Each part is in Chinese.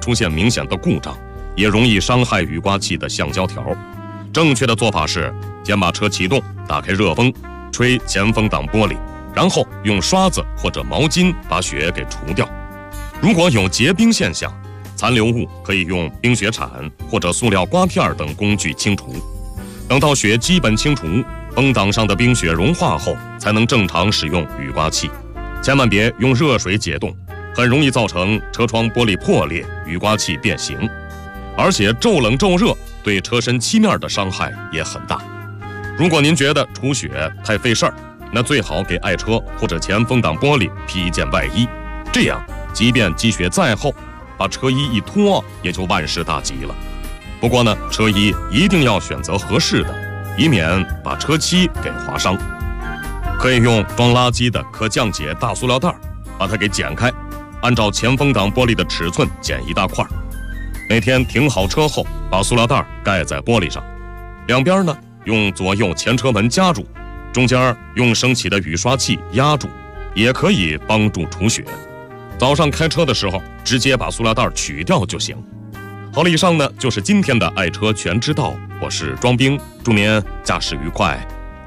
出现明显的故障，也容易伤害雨刮器的橡胶条。正确的做法是先把车启动，打开热风，吹前风挡玻璃，然后用刷子或者毛巾把雪给除掉。如果有结冰现象，残留物可以用冰雪铲或者塑料刮片等工具清除。等到雪基本清除，风挡上的冰雪融化后，才能正常使用雨刮器。千万别用热水解冻，很容易造成车窗玻璃破裂、雨刮器变形。而且骤冷骤热对车身漆面的伤害也很大。如果您觉得除雪太费事儿，那最好给爱车或者前风挡玻璃披一件外衣，这样即便积雪再厚，把车衣一脱也就万事大吉了。不过呢，车衣一定要选择合适的，以免把车漆给划伤。可以用装垃圾的可降解大塑料袋把它给剪开，按照前风挡玻璃的尺寸剪一大块。每天停好车后，把塑料袋盖在玻璃上，两边呢用左右前车门夹住，中间用升起的雨刷器压住，也可以帮助除雪。早上开车的时候，直接把塑料袋取掉就行。好了，以上呢就是今天的爱车全知道，我是庄兵，祝您驾驶愉快。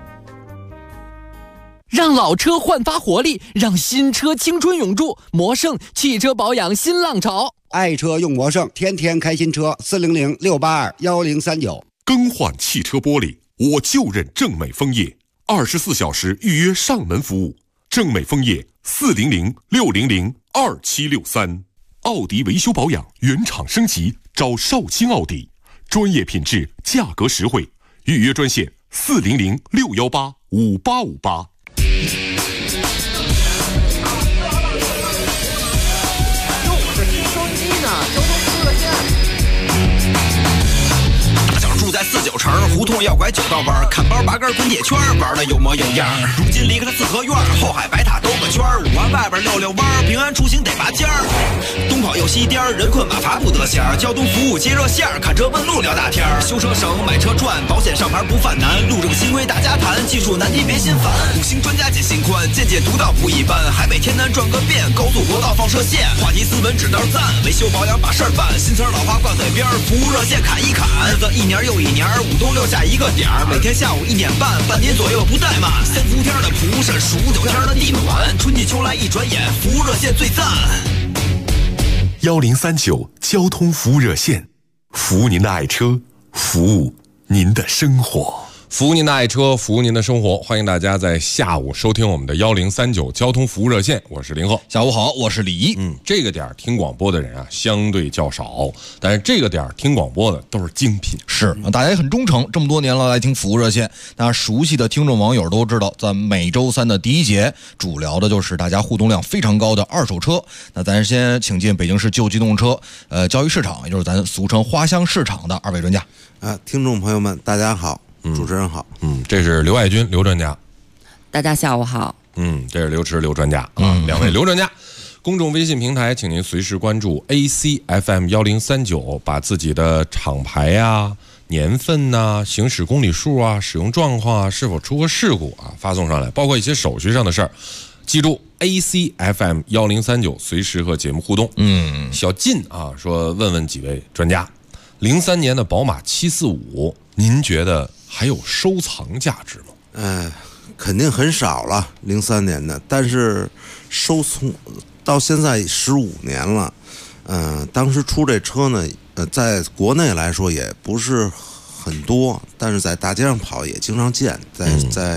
让老车焕发活力，让新车青春永驻。魔胜汽车保养新浪潮， 爱车用魔胜，天天开新车。400-682-1039。 更换汽车玻璃，我就认正美枫叶，24小时预约上门服务。正美枫叶400-600-2763。奥迪维修保养原厂升级，找少卿奥迪，专业品质，价格实惠。预约专线400-618-5858。 在49城胡同要拐9道弯，看包拔根滚铁圈，玩的有模有样。如今离开了四合院，后海白塔兜个圈，5环外边溜溜弯，平安出行得拔尖儿。东跑又西颠，人困马乏不得闲。交通服务接热线，看车问路聊大天。修车省，买车赚，保险上牌不犯难。路政新规大家谈，技术难题别心烦。5星专家解心宽，见解独到不一般。海北天南转个遍，高速国道放射线。话题斯文指道赞，维修保养把事儿办。新词老话挂嘴边，服务热线砍一砍。日子一年又一年，5冬6夏一个点儿，每天下午1点半，半年左右不怠慢。3伏天的蒲扇，数9天的地暖，春季秋来一转眼，服务热线最赞。 1039交通服务热线，服务您的爱车，服务您的生活。 服务您的爱车，服务您的生活，欢迎大家在下午收听我们的1039交通服务热线，我是林鹤。 下午好，我是李一。 这个点听广播的人啊相对较少，但是这个点听广播的都是精品。 是，大家也很忠诚，这么多年了来听服务热线。那熟悉的听众网友都知道，在每周三的第一节，主聊的就是大家互动量非常高的二手车。那咱先请进北京市旧机动车交易市场，也就是咱俗称花乡市场的2位专家。 听众朋友们，大家好。主持人好， 这是刘爱军刘专家， 大家下午好， 这是刘驰刘专家，2位刘专家。公众微信平台，请您随时关注 ACFM1039，把自己的厂牌啊、年份啊、行驶公里数啊、使用状况啊、是否出过事故啊发送上来，包括一些手续上的事儿。记住 ACFM1039，随时和节目互动。小晋啊说问问几位专家，03年的宝马745，您觉得还有收藏价值吗？ 肯定很少了，03年的，但是收藏到现在15年了。当时出这车呢，在国内来说也不是很多，但是在大街上跑也经常见，在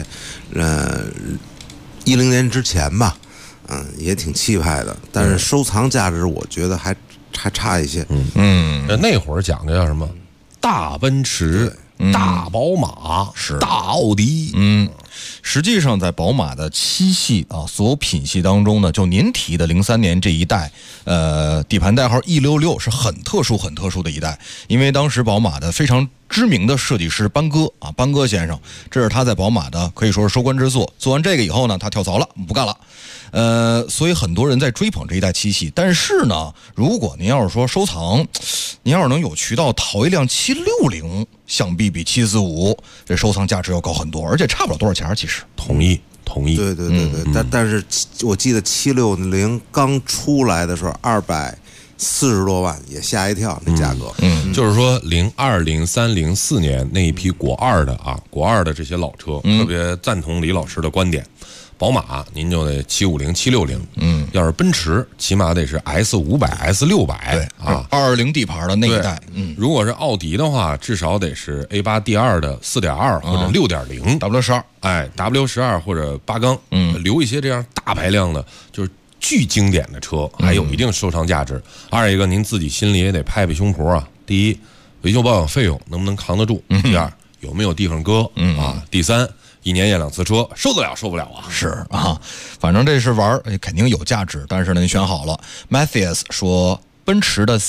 10年之前吧，也挺气派的，但是收藏价值我觉得还差一些。 那会儿讲的叫什么？大奔驰。大宝马是大奥迪， 实际上在宝马的7系啊，所有品系当中呢，就您提的03年这一代，底盘代号 E66 是很特殊的一代，因为当时宝马的非常知名的设计师班戈先生，这是他在宝马的可以说是收官之作。做完这个以后呢，他跳槽了，不干了。所以很多人在追捧这一代7系，但是呢，如果您要是说收藏，您要是能有渠道淘一辆760，想必比745这收藏价值要高很多，而且差不了多少钱。其实同意。 对，但是我记得760刚出来的时候200 40多万，也吓一跳，那价格。 就是说02、03、04年那一批国2的这些老车，特别赞同李老师的观点。宝马您就得750、760，要是奔驰起码得是 S500、S600， 对啊，220 D 牌的那一代。 如果是奥迪的话，至少得是 A8D2 的4.2或者6.0 W12， W12或者8缸，留一些这样大排量的，就是巨经典的车，还有一定收藏价值。二一个，您自己心里也得拍拍胸脯啊。第一，维修保养费用能不能扛得住？第二，有没有地方搁啊？第三，1年验2次车，受得了受不了啊？ 是啊，反正这是玩肯定有价值，但是呢，你选好了。Mathias 说，奔驰的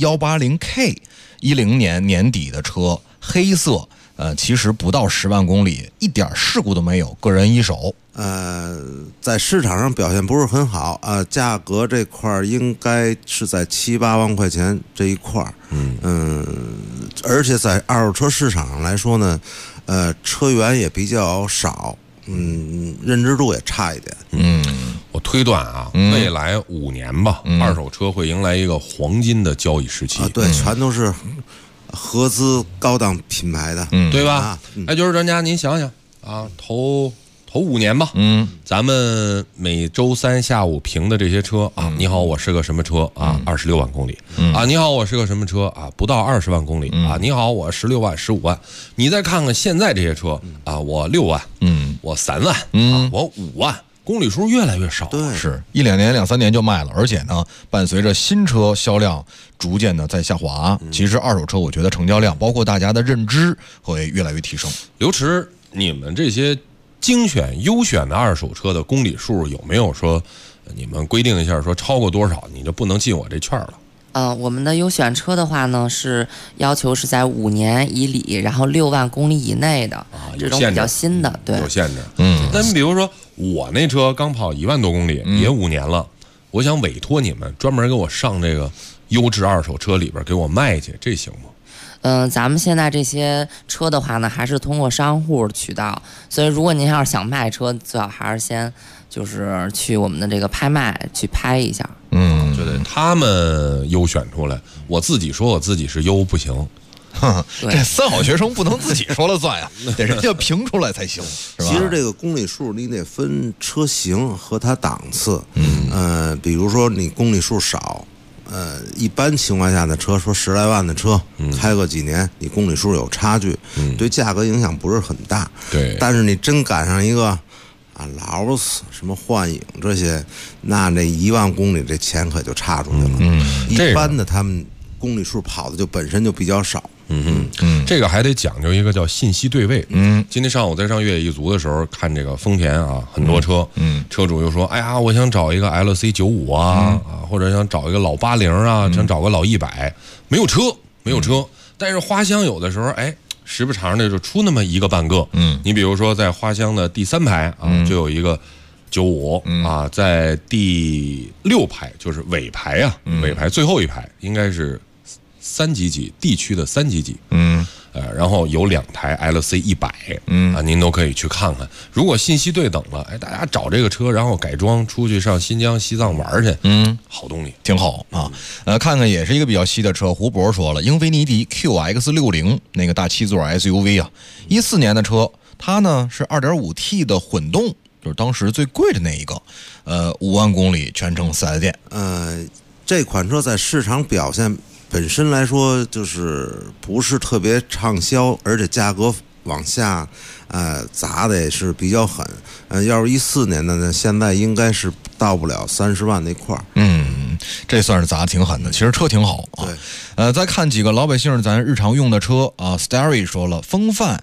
C180K 10年年底的车，黑色，其实不到10万公里，一点事故都没有，个人一手。 在市场上表现不是很好啊，价格这块应该是在7、8万块钱这一块。而且在二手车市场上来说呢，车源也比较少，认知度也差一点。 我推断啊，未来5年吧，二手车会迎来一个黄金的交易时期。 对，全都是合资高档品牌的， 对吧？就是专家，您想想啊，头5年吧，咱们每周3下午评的这些车啊，你好，我是个什么车啊，26万公里啊，你好，我是个什么车啊，不到20万公里啊，你好，我16万、15万，你再看看现在这些车啊，我6万，我3万，我5万，公里数越来越少， 对， 是1、2年、2、3年就卖了，而且呢，伴随着新车销量逐渐的在下滑，其实二手车我觉得成交量，包括大家的认知会越来越提升。 刘驰，你们这些精选优选的二手车的公里数有没有说你们规定一下，说超过多少你就不能进我这券了？ 我们的优选车的话呢，是要求是在5年以里，然后6万公里以内的，这种比较新的，对， 有限制。但比如说我那车刚跑1万多公里，也5年了，我想委托你们专门给我上这个优质二手车里边给我卖去，这行吗？ 咱们现在这些车的话呢，还是通过商户渠道，所以如果您要是想卖车，最好还是先就是去我们的这个拍卖去拍一下。 觉得他们优选出来，我自己说我自己是优不行。 这3好学生不能自己说了算呀，得人家评出来才行，是吧？ 其实这个公里数你得分车型和它档次，比如说你公里数少。一般情况下的车，说10来万的车，开个几年，你公里数有差距，对价格影响不是很大。 对， 但是你真赶上一个劳斯什么幻影这些，那1万公里这钱可就差出去了。一般的他们公里数跑的就本身就比较少。 这个还得讲究一个叫信息对位。今天上午在上越野一族的时候看这个丰田啊，很多车，车主又说，哎呀，我想找一个 LC95 啊，或者想找一个老80啊，想找个老100，没有车。但是花乡有的时候，时不常的就出那么一个半个。你比如说在花乡的第3排啊，就有一个95啊，在第6排就是尾排啊，尾排最后一排应该是3级几地区的3级几，然后有2台 LC100，您都可以去看看。如果信息对等了，大家找这个车，然后改装出去上新疆、西藏玩去，好东西， 挺好啊。看看也是一个比较稀的车。胡博说了，英菲尼迪 QX60那个大7座 SUV 啊，14年的车，它呢是 2.5T 的混动，就是当时最贵的那一个，5万公里全程4S店。 这款车在市场表现本身来说，就是不是特别畅销，而且价格往下，砸的也是比较狠。要是14年的呢，现在应该是到不了30万那块儿。 这算是砸挺狠的。其实车挺好啊。 对。 再看几个老百姓咱日常用的车啊 ，Starry 说了，风范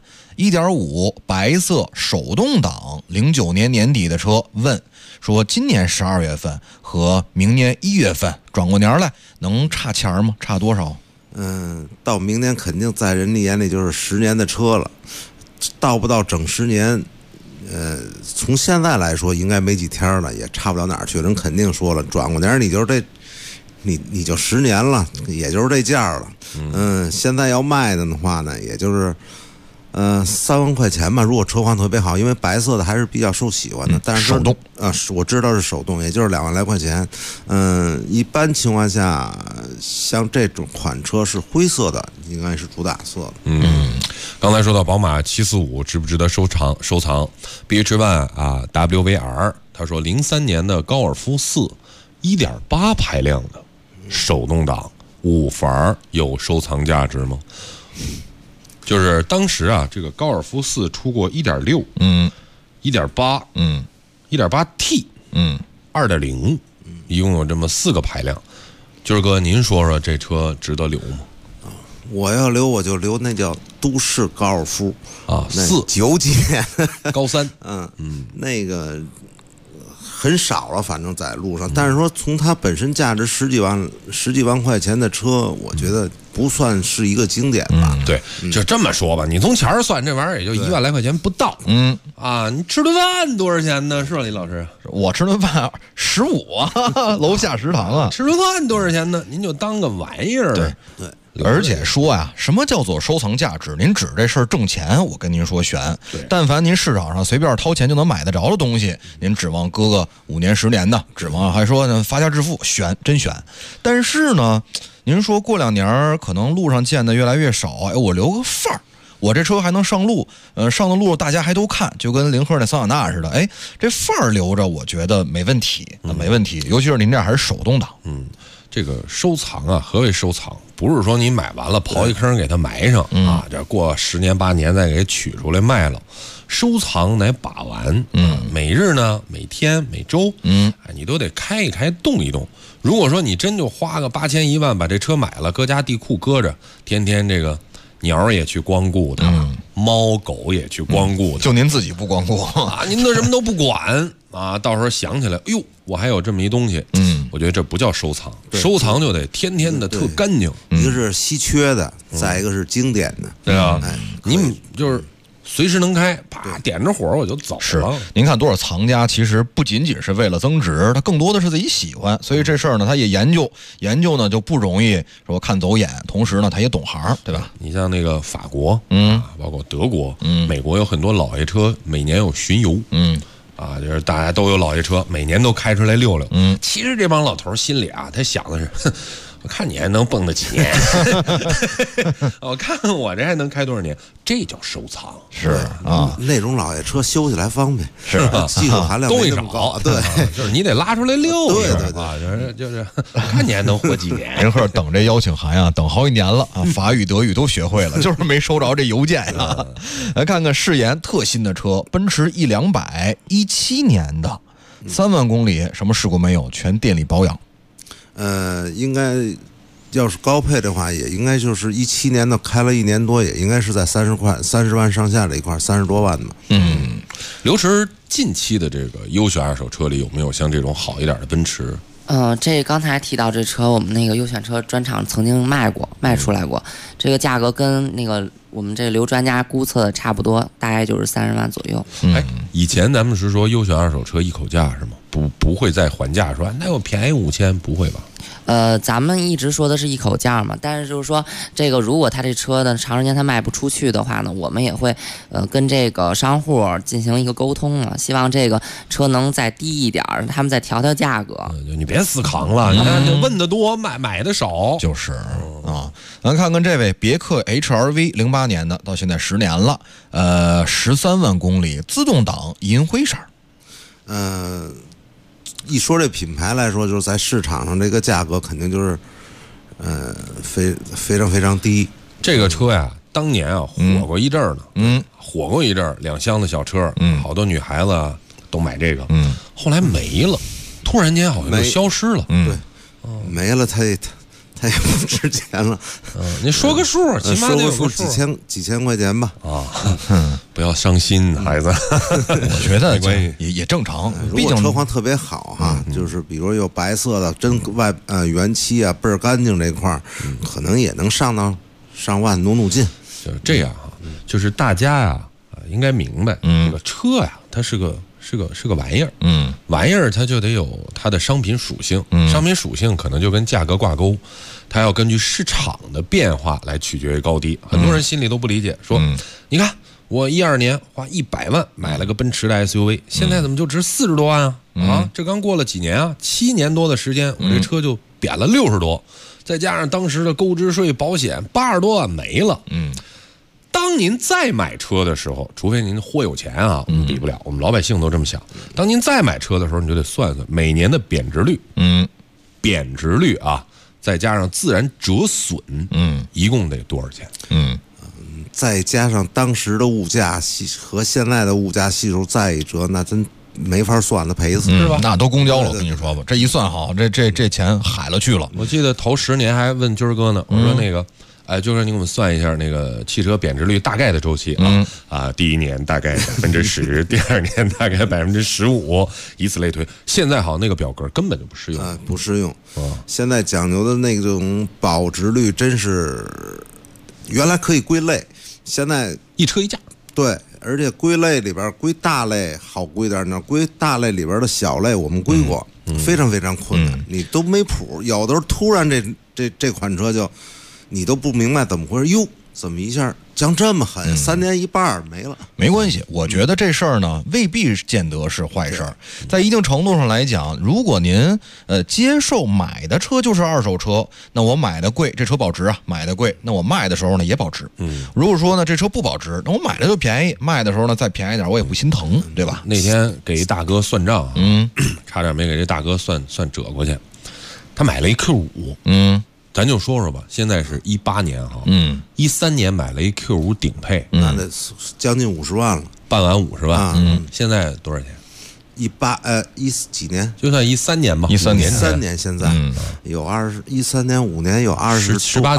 1.5 白色手动挡，09年年底的车，问说今年12月份和明年1月份转过年来能差钱吗？差多少？ 到明年肯定在人家眼里就是10年的车了，到不到整10年，从现在来说应该没几天了，也差不了哪儿去。人肯定说了，转过年你就是这，你就10年了，也就是这价了。现在要卖的话呢，也就是 3万块钱吧，如果车况特别好，因为白色的还是比较受喜欢的。但是手动我知道是手动，也就是2万来块钱。一般情况下，像这种款车是灰色的，应该是主打色的。 刚才说到宝马745值不值得收藏？BH1 啊 WVR， 他说03年的高尔夫4 1.8排量的手动挡5阀有收藏价值吗？就是当时啊，这个高尔夫4出过1.6， 1.8， 1.8T， 2.0，一共有这么4个排量。军儿哥，您说说这车值得留吗？ 我要留，我就留那叫都市高尔夫啊 ，9几年高3， 那个很少了，反正在路上。但是说从它本身价值十几万块钱的车，我觉得不算是一个经典吧。 对，就这么说吧，你从钱儿算，这玩意儿也就1万来块钱不到。你吃顿饭多少钱呢？是吧，李老师？ 我吃顿饭15啊，楼下食堂啊。 吃顿饭多少钱呢？您就当个玩意儿。 对。 而且说呀，什么叫做收藏价值？您指这事儿挣钱，我跟您说悬。但凡您市场上随便掏钱就能买得着的东西，您指望搁个5年10年的，指望还说呢发家致富，悬，真悬。但是呢，您说过2年可能路上见的越来越少，我留个范儿。我这车还能上路，上的路大家还都看，就跟林克那桑塔纳似的，这范儿留着，我觉得没问题，没问题。尤其是您这还是手动挡， 这个收藏啊，何谓收藏？不是说你买完了刨一坑给它埋上啊，这过10年8年再给取出来卖了。收藏得把玩，每日呢、每天、每周，你都得开一开、动一动。如果说你真就花个8000、1万把这车买了，搁家地库搁着，天天这个鸟也去光顾它，猫狗也去光顾它， 就您自己不光顾啊，您都什么都不管啊，到时候想起来，哎呦，我还有这么一东西，我觉得这不叫收藏，收藏就得天天的特干净， 一个是稀缺的，再一个是经典的， 对啊，你就是随时能开，啪点着火我就走了。 是，您看多少藏家其实不仅仅是为了增值，他更多的是自己喜欢，所以这事儿呢，他也研究呢就不容易说看走眼，同时呢他也懂行，对吧？ 你像那个法国，包括德国，美国有很多老爷车，每年有巡游，就是大家都有老爷车，每年都开出来溜溜。其实这帮老头心里啊，他想的是，我看你还能蹦跶几年，我看我这还能开多少年，这叫收藏。 是啊， 那种老爷车修起来方便， 是技术含量东西没那么高， 对，就是你得拉出来溜一下啊，就是看你还能活几年。 林克等这邀请函呀，等好几年了啊，法语、德语都学会了，就是没收着这邮件呀。来看看誓言特新的车，奔驰E200 17年的，3万公里，什么事故没有，全店里保养。 应该要是高配的话，也应该就是17年的，开了1年多，也应该是在30万上下这一块，30多万吧。 刘驰近期的这个优选二手车里有没有像这种好一点的奔驰？ 这刚才提到这车，我们那个优选车专场曾经卖出来过，这个价格跟那个我们这刘专家估测的差不多，大概就是30万左右。 以前咱们是说优选二手车一口价是吗？不会再还价说那我便宜5000，不会吧？ 咱们一直说的是一口价嘛，但是就是说这个如果他这车呢长时间他卖不出去的话呢，我们也会跟这个商户进行一个沟通啊，希望这个车能再低一点，他们再调价格。 你别死扛了，你看问的多，买的少， 就是啊。咱看看这位别克 HRV 08年的，到现在10年了，13万公里，自动挡，银灰色。 一说这品牌来说，就是在市场上这个价格肯定就是非常非常低。 这个车呀，当年啊火过一阵儿呢，火过一阵儿，2厢的小车，好多女孩子都买这个，后来没了，突然间好像就消失了， 对，没了，它也不值钱了。 你说个数，起码得有个数， 几千块钱吧。 不要伤心，孩子。 我觉得也正常。 如果车况特别好哈，就是比如有白色的，真原漆啊倍儿干净这块儿，可能也能上到上万，努劲。 就是这样哈，就是大家呀应该明白，这个车呀，它是个玩意儿，玩意儿它就得有它的商品属性，商品属性可能就跟价格挂钩，它要根据市场的变化来取决于高低。很多人心里都不理解，说你看我12年花100万买了个奔驰的 SUV，现在怎么就值40多万啊？啊，这刚过了几年啊，7年多的时间，我这车就贬了60多，再加上当时的购置税、保险，80多万没了。当您再买车的时候，除非您豁有钱啊，我们比不了，我们老百姓都这么想。当您再买车的时候，你就得算算每年的贬值率，贬值率啊，再加上自然折损，一共得多少钱？ 再加上当时的物价和现在的物价系数再一折，那真没法算的，赔死是吧？ 那都公交了，我跟你说吧，这一算好，这钱海了去了。 我记得头10年还问军儿哥呢，我说那个。军哥，你给我们算一下那个汽车贬值率大概的周期第一年大概10%，第2年大概15%，以此类推。现在好，那个表格根本就不适用， 不适用。现在讲究的那种保值率真是原来可以归类，现在一车一价。 对，而且归类里边归大类好归点，那归大类里边的小类我们归过，非常非常困难，你都没谱。有的时候突然这款车就。你都不明白怎么回事，哟，怎么一下降这么狠？3年一半没了。 没关系，我觉得这事儿呢未必见得是坏事儿。在一定程度上来讲，如果您接受买的车就是二手车，那我买的贵，这车保值啊，买的贵，那我卖的时候呢也保值。如果说呢这车不保值，那我买的就便宜，卖的时候呢再便宜点，我也不心疼，对吧？ 那天给一大哥算账，差点没给这大哥算折过去。他买了一 Q5，咱就说说吧，现在是18年哈，13年买了一 Q5 顶配， 那得将近50万了， 半完50万，现在多少钱 ？14几年？ 就算13年吧 ，13 年现在有13年5年有18、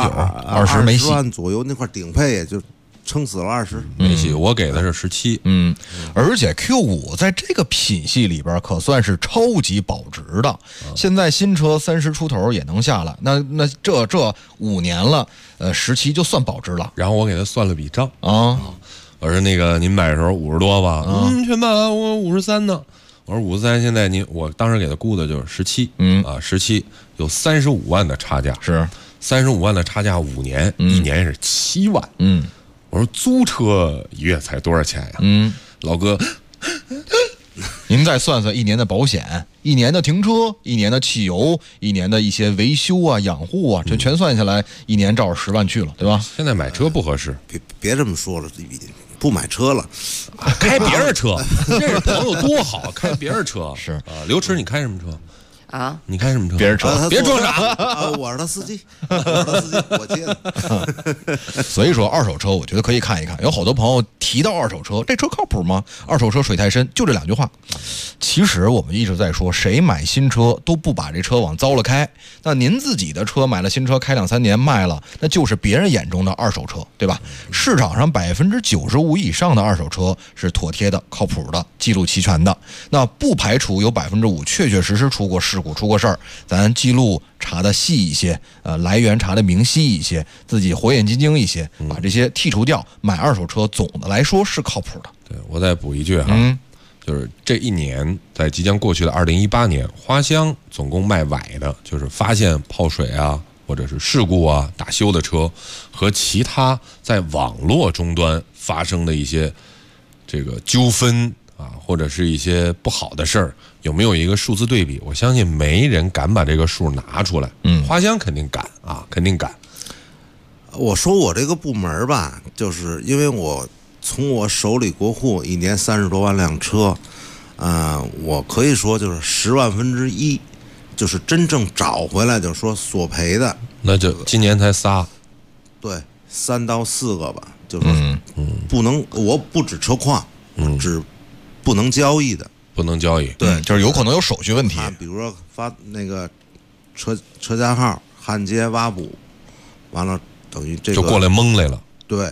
19，20没戏万左右，那块顶配也就。撑死了20， 没戏。我给的是17， 而且 Q5 在这个品系里边可算是超级保值的。现在新车30出头也能下来，那这5年了，17就算保值了。 然后我给他算了笔账啊， 我说那个您买的时候50多吧，全买完我53呢。我说53，现在我当时给他估的就是17，17有35万的差价， 是 35万的差价，5年，一年是7万，我说租车1月才多少钱呀？老哥， 您再算算1年的保险、1年的停车、1年的汽油、1年的一些维修啊、养护啊，这全算下来，1年照着10万去了，对吧？ 现在买车不合适， 别这么说了，不买车了， 开别人车，认识朋友多好，开别人车是啊。刘驰，你开什么车？ 啊， 你开什么车？ 别人车， 别装傻我是他司机，我接的。 所以说二手车，我觉得可以看一看。有好多朋友提到二手车，这车靠谱吗？二手车水太深，就这2句话。其实我们一直在说，谁买新车都不把这车往糟了开。那您自己的车买了新车，开2、3年卖了，那就是别人眼中的二手车，对吧？市场上95%以上的二手车是妥帖的、靠谱的、记录齐全的。那不排除有5%确确实实出过事故、出过事儿，咱记录查的细一些，来源查的明晰一些，自己火眼金睛一些，把这些剔除掉。买二手车总的来说是靠谱的。 对，我再补一句哈，就是这一年，在即将过去的2018年，花乡总共卖崴的，就是发现泡水啊，或者是事故啊、打修的车，和其他在网络终端发生的一些这个纠纷啊，或者是一些不好的事儿，有没有一个数字对比？我相信没人敢把这个数拿出来。花乡肯定敢啊，肯定敢。 我说我这个部门吧，就是因为我从我手里国库1年30多万辆车，我可以说就是10万分之1，就是真正找回来，就是说索赔的， 那就今年才仨， 对，3到4个吧，就是不能，我不止车况，只不能交易的， 不能交易， 对，就是有可能有手续问题， 比如说发那个车架号焊接挖补，完了等于这个就过来蒙来了， 对，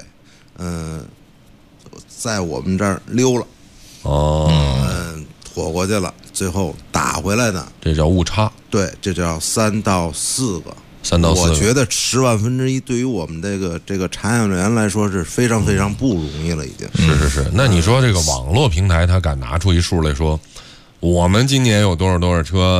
在我们这儿溜了，躲过去了，最后打回来的， 这叫误差， 对，这叫3到4个。 3到4个， 我觉得10万分之1对于我们这个查验员来说是非常非常不容易了，已经。 是。那你说这个网络平台，他敢拿出一数来说，我们今年有多少车，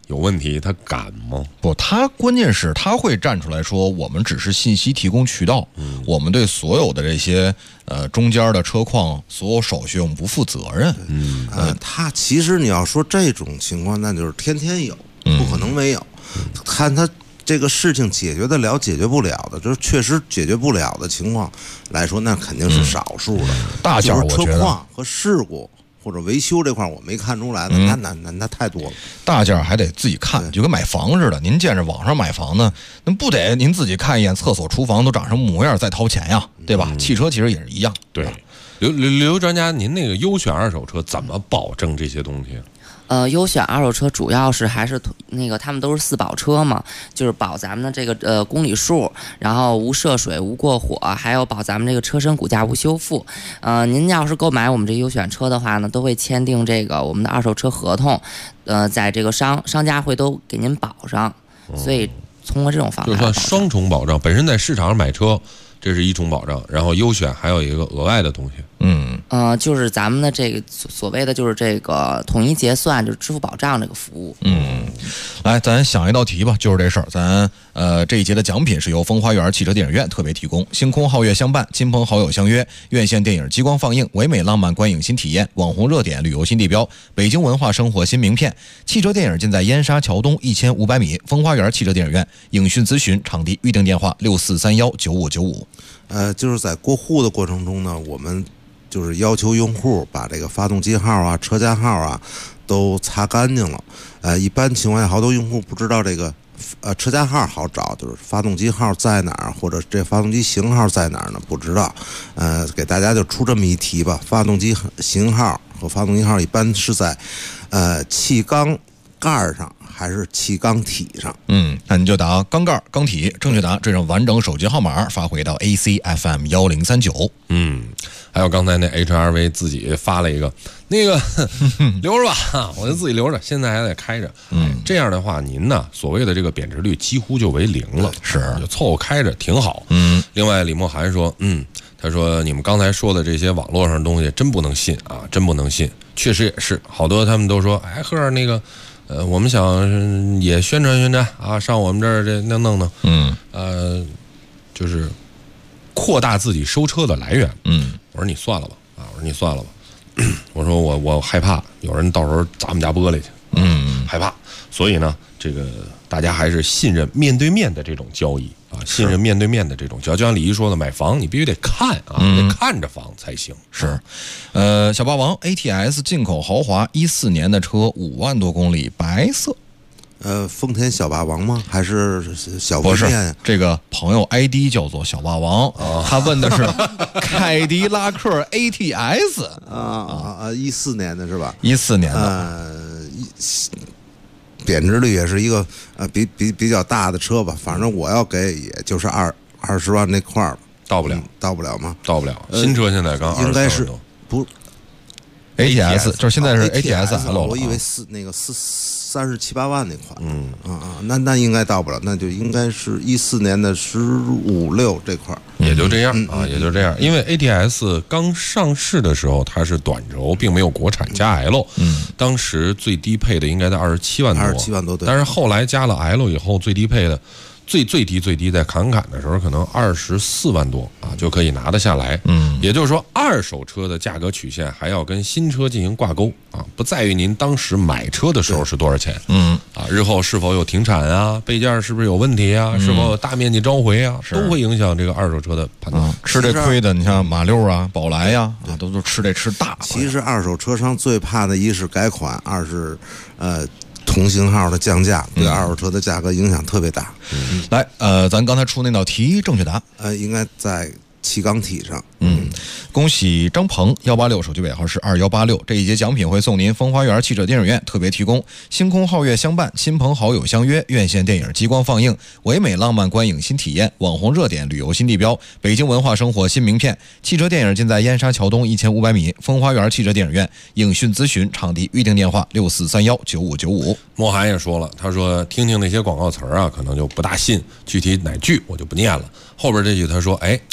有问题，他敢吗？ 不，他关键是他会站出来说，我们只是信息提供渠道，我们对所有的这些中间的车况所有手续我们不负责任。 他其实你要说这种情况，那就是天天有，不可能没有。看他这个事情解决得了解决不了的，就是确实解决不了的情况来说，那肯定是少数的。 大件我觉得车况和事故或者维修这块我没看出来的，那太多了。 大件还得自己看，就跟买房似的。您见着网上买房呢，那不得您自己看一眼厕所、厨房都长什么模样再掏钱呀，对吧？汽车其实也是一样。 对，刘专家，您那个优选二手车怎么保证这些东西？ 优选二手车主要是还是那个他们都是4保车嘛，就是保咱们的这个公里数，然后无涉水、无过火，还有保咱们这个车身骨架无修复。您要是购买我们这优选车的话呢，都会签订这个我们的二手车合同，在这个商家会都给您保上，所以通过这种方法就算双重保障，本身在市场上买车。这是一重保障，然后优选还有一个额外的东西， 就是咱们的这个所谓的就是这个统一结算，就是支付保障这个服务。 来，咱想一道题吧，就是这事儿。咱这一节的奖品是由风花园汽车电影院特别提供，星空皓月相伴，亲朋好友相约，院线电影激光放映，唯美浪漫观影新体验，网红热点旅游新地标，北京文化生活新名片。汽车电影尽在燕莎桥东1500米，风花园汽车电影院。影讯咨询场地预订电话64319595。 就是在过户的过程中呢，我们就是要求用户把这个发动机号啊、车架号啊都擦干净了。一般情况下，好多用户不知道这个车架号好找，就是发动机号在哪儿，或者这发动机型号在哪儿呢？不知道。给大家就出这么一题吧：发动机型号和发动机号一般是在气缸盖上还是气缸体上？ 那你就答缸盖、缸体，正确答，缀上完整手机号码发回到 ACFM 1039。 还有刚才那 HRV 自己发了一个，那个留着吧，我就自己留着，现在还得开着。这样的话，您呢所谓的这个贬值率几乎就为0了， 是就凑合开着挺好。另外李默涵说，他说你们刚才说的这些网络上的东西真不能信啊，真不能信。确实也是，好多他们都说，哎赫那个。我们想也宣传宣传啊，上我们这儿这弄，就是扩大自己收车的来源。我说你算了吧，我说我害怕有人到时候砸我们家玻璃去，害怕。所以呢，这个大家还是信任面对面的这种交易啊，信任面对面的这种交易。就像李一说的，买房你必须得看啊，得看着房才行。 是，小霸王 ATS 进口豪华14年的车，5万多公里，白色。 丰田小霸王吗？还是小不是面？ 这个朋友 ID 叫做小霸王，他问的是凯迪拉克 ATS 14年的是吧 ？14年的。 贬值率也是一个比较大的车吧，反正我要给也就是20万那块儿， 到不了吗？ 到不了。新车现在刚应该是不 ATS， 就是现在是 ATS， 我以为37、38万那款，那应该到不了，那就应该是14年的15、16这块， 也就这样也就这样。因为 ATS 刚上市的时候它是短轴，并没有国产加 L，当时最低配的应该在27万多，但是后来加了 L 以后，最低配的最低在侃的时候可能24万多啊就可以拿得下来。也就是说二手车的价格曲线还要跟新车进行挂钩啊，不在于您当时买车的时候是多少钱，日后是否有停产啊，备件是不是有问题啊，是否有大面积召回啊，都会影响这个二手车的判断。 吃这亏的，你像马六啊、宝来呀，都吃大。 其实二手车商最怕的一是改款，二是同型号的降价，对二手车的价格影响特别大。 来，咱刚才出那道题正确答， 应该在气缸体上。 恭喜张鹏186，手机尾号是2186。这一节奖品会送您风花园汽车电影院特别提供，星空皓月相伴，亲朋好友相约，院线电影激光放映，唯美浪漫观影新体验，网红热点旅游新地标，北京文化生活新名片。汽车电影尽在燕莎桥东1500米，风花园汽车电影院。影讯咨询场地预订电话64319595。 莫涵也说了，他说听那些广告词啊，可能就不大信，具体哪句我就不念了。后边这句他说，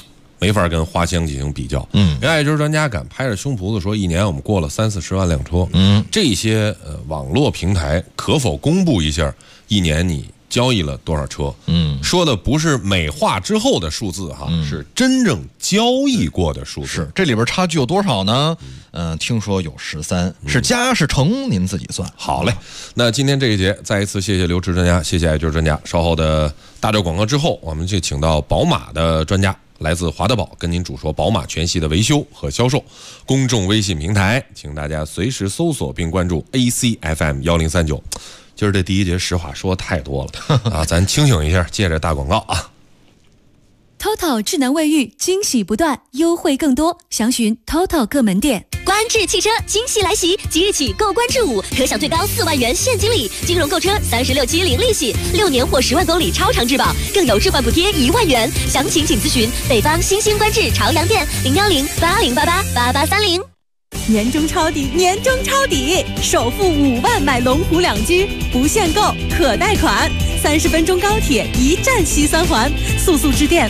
没法跟花乡进行比较。爱车专家敢拍着胸脯子说，一年我们过了30-40万辆车。这些网络平台可否公布一下一年你交易了多少车？说的不是美化之后的数字哈，是真正交易过的数字。 是这里边差距有多少呢？听说有13，是加是乘，您自己算。 好嘞，那今天这一节再一次谢谢刘驰专家，谢谢爱车专家。稍后的大调广告之后，我们就请到宝马的专家，来自华德宝，跟您主说宝马全系的维修和销售。公众微信平台，请大家随时搜索并关注 ACFM1039。今儿这第一节实话说太多了啊，咱清醒一下，借着大广告啊。 TOTO 智能卫浴惊喜不断，优惠更多，详询 TOTO 各门店。 观致汽车惊喜来袭，即日起购观致5可享最高4万元现金礼，金融购车36期零利息，6年或10万公里超长质保，更有置换补贴1万元。详情请咨询北方新兴观致朝阳店01080888830。 年终抄底，年终抄底！首付5万买龙虎2居，不限购，可贷款，30分钟高铁一站西3环，速致电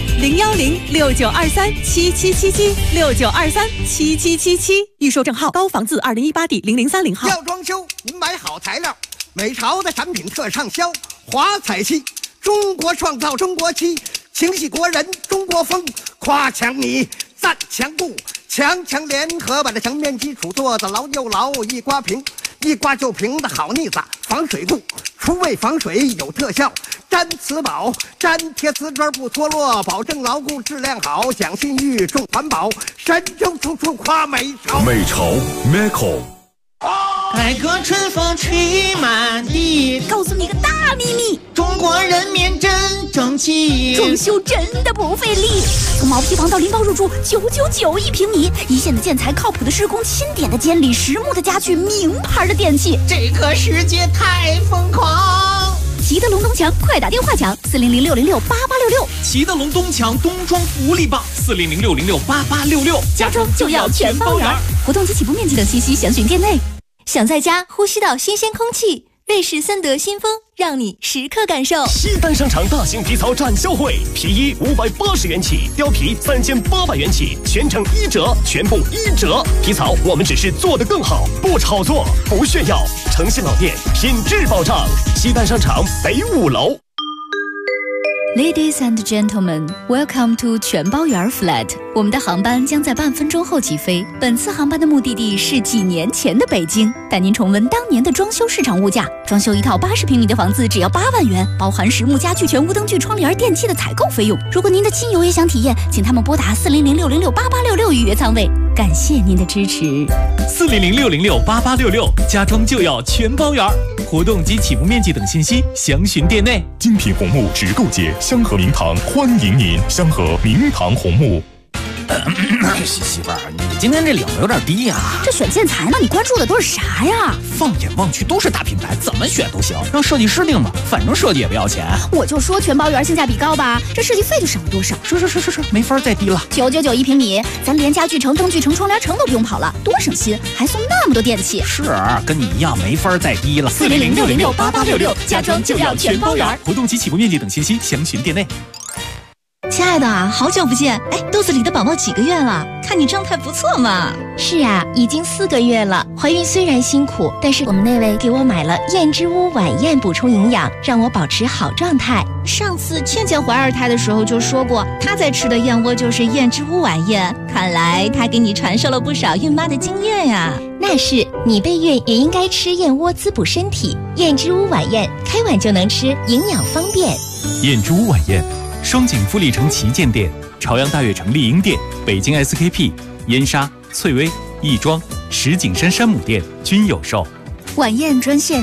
01069237777，69237777，预售证号高房字2018-0030号。 要装修，您买好材料，美朝的产品特畅销，华彩漆，中国创造中国漆，情系国人中国风，夸强你，赞强不。强联合把这墙面基础做得牢又牢，一刮平，一刮就平的好腻子，防水布，除味防水有特效，粘瓷宝，粘贴瓷砖不脱落，保证牢固质量好，讲信誉重环保，神州处处夸美朝。 美朝 Meco。 改革春风吹满地， 告诉你个大秘密， 中国人民真争气， 装修真的不费力。从毛坯房到拎包入住，999一平米，一线的建材，靠谱的施工，钦点的监理，实木的家具，名牌的电器， 这个世界太疯狂。 齐德龙东墙，快打电话抢400-606-8866。 齐德龙东墙冬装福利棒，400-606-8866， 家装就要全包圆。活动及起步面积等信息详询店内。想在家呼吸到新鲜空气，瑞士森德新风让你时刻感受。 西单商场大型皮草展销会，皮衣580元起，貂皮3800元起，全程1折，全部1折。皮草我们只是做得更好，不炒作，不炫耀。诚信老店，品质保障。西单商场北5楼。 Ladies and gentlemen, welcome to 全包圆 flat。我们的航班将在半分钟后起飞。本次航班的目的地是几年前的北京，带您重温当年的装修市场物价。装修一套80平米的房子只要8万元，包含实木家具、全屋灯具、窗帘、电器的采购费用。如果您的亲友也想体验，请他们拨打400-606-8866预约舱位。感谢您的支持。 400-606-8866，家装就要全包圆。活动及起步面积等信息详询店内。 精品红木直购节，香河明堂欢迎您，香河明堂红木。 媳妇儿，你今天这领子有点低呀。 这选建材呢，你关注的都是啥呀？ 放眼望去都是大品牌，怎么选都行，让设计师定吧，反正设计也不要钱。 我就说全包圆性价比高吧，这设计费就省了多少？ 是，没法再低了。 999一平米，咱连家具城、灯具城、窗帘城都不用跑了，多省心，还送那么多电器。 是，跟你一样没法再低了。 400-606-8866，家装就要全包圆。 活动及起步面积等信息详询店内。 亲爱的，好久不见！哎，肚子里的宝宝几个月了？看你状态不错嘛。 是啊，已经4个月了。怀孕虽然辛苦，但是我们那位给我买了燕之屋晚宴补充营养，让我保持好状态。上次倩倩怀2胎的时候就说过，她在吃的燕窝就是燕之屋晚宴。看来她给你传授了不少孕妈的经验呀。那是，你备孕也应该吃燕窝滋补身体。燕之屋晚宴，开碗就能吃，营养方便。 燕之屋晚宴。双井富力城旗舰店、朝阳大悦城丽婴店、北京 SKP、燕莎、翠微、亦庄、石景山山姆店均有售。 晚宴专线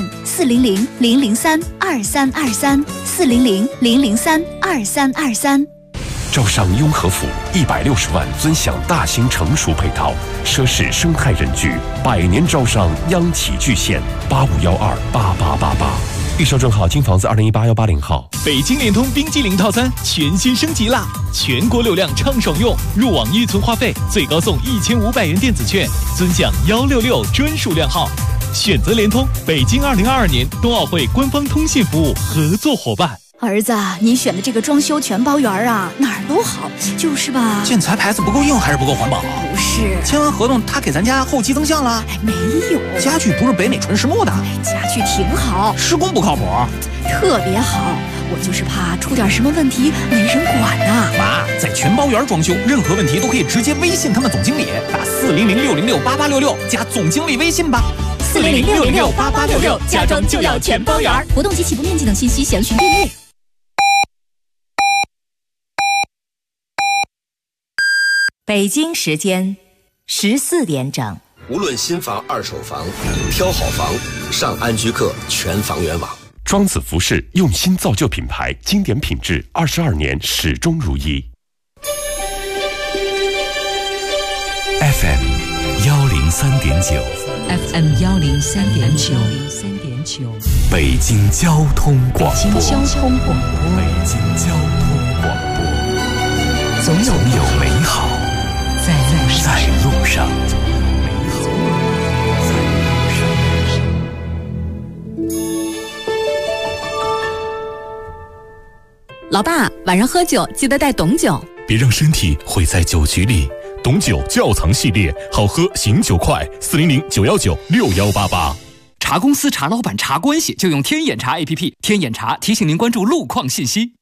400-003-2323 400-003-2323。 招商雍和府160万尊享大型成熟配套，奢侈生态人居，100年招商央企巨献85128888。预售证号金房子2018-180号。 北京联通冰激凌套餐全新升级啦！全国流量畅爽用，入网预存话费最高送1500元电子券，尊享166专属量号。选择联通，北京2022年冬奥会官方通信服务合作伙伴。 儿子，您选的这个装修全包园啊，哪儿都好，就是吧？ 建材牌子不够硬还是不够环保？ 不是， 签完合同他给咱家后期增项了？ 没有， 家具不是北美纯实木的， 家具挺好， 施工不靠谱， 特别好。我就是怕出点什么问题没人管呐。 妈，在全包园装修，任何问题都可以直接微信他们总经理，打400-606-8866加总经理微信吧。 400-606-8866，家装就要全包园。活动及起步面积等信息详询店内。 北京时间14点整。 无论新房、二手房，挑好房，上安居客全房源网。 庄子服饰用心造就品牌，经典品质，22年始终如一。 FM 103.9 FM 103.9， 北京交通广播。 北京交通广播，总有美好在路上。 老爸，晚上喝酒记得带董酒， 别让身体毁在酒局里。董酒窖藏系列，好喝醒酒快，400-919-6188。 查公司、查老板、查关系，就用天眼查 APP。天眼查提醒您关注路况信息。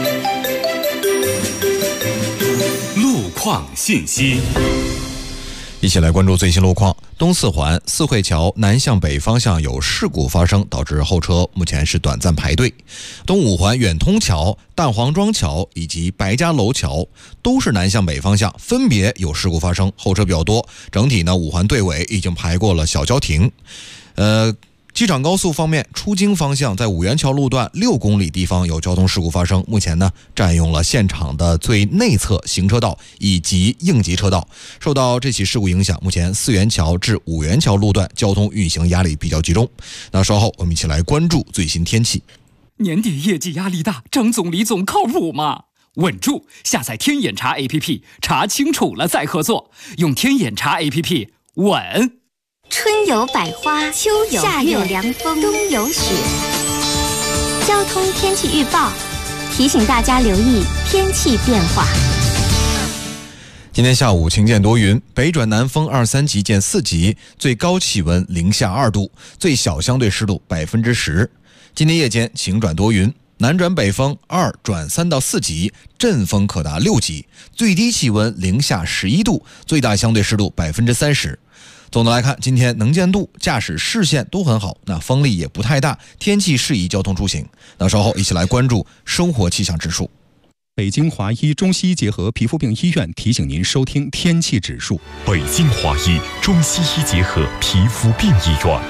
路况信息。 一起来关注最新路况。东四环四惠桥南向北方向有事故发生，导致后车目前是短暂排队。东五环远通桥、蛋黄庄桥以及白家楼桥都是南向北方向，分别有事故发生，后车比较多。整体呢，五环队尾已经排过了小交亭。机场高速方面，出京方向在五元桥路段6公里地方有交通事故发生，目前呢占用了现场的最内侧行车道以及应急车道。受到这起事故影响，目前4元桥至5元桥路段交通运行压力比较集中。那稍后我们一起来关注最新天气。 年底业绩压力大，张总李总靠谱吗？稳住，下载天眼查 APP， 查清楚了再合作，用天眼查 APP 稳。 春有百花，秋有夏有凉风，冬有雪。交通天气预报提醒大家留意天气变化。 今天下午晴间多云，北转南风2、3级见4级，最高气温零下2度，最小相对湿度10%。今天夜间晴转多云，南转北风2转3到4级，阵风可达6级，最低气温零下11度，最大相对湿度30%。总的来看，今天能见度、驾驶视线都很好，那风力也不太大，天气适宜交通出行。那稍后一起来关注生活气象指数。 北京华医中西医结合皮肤病医院提醒您收听天气指数。 北京华医中西医结合皮肤病医院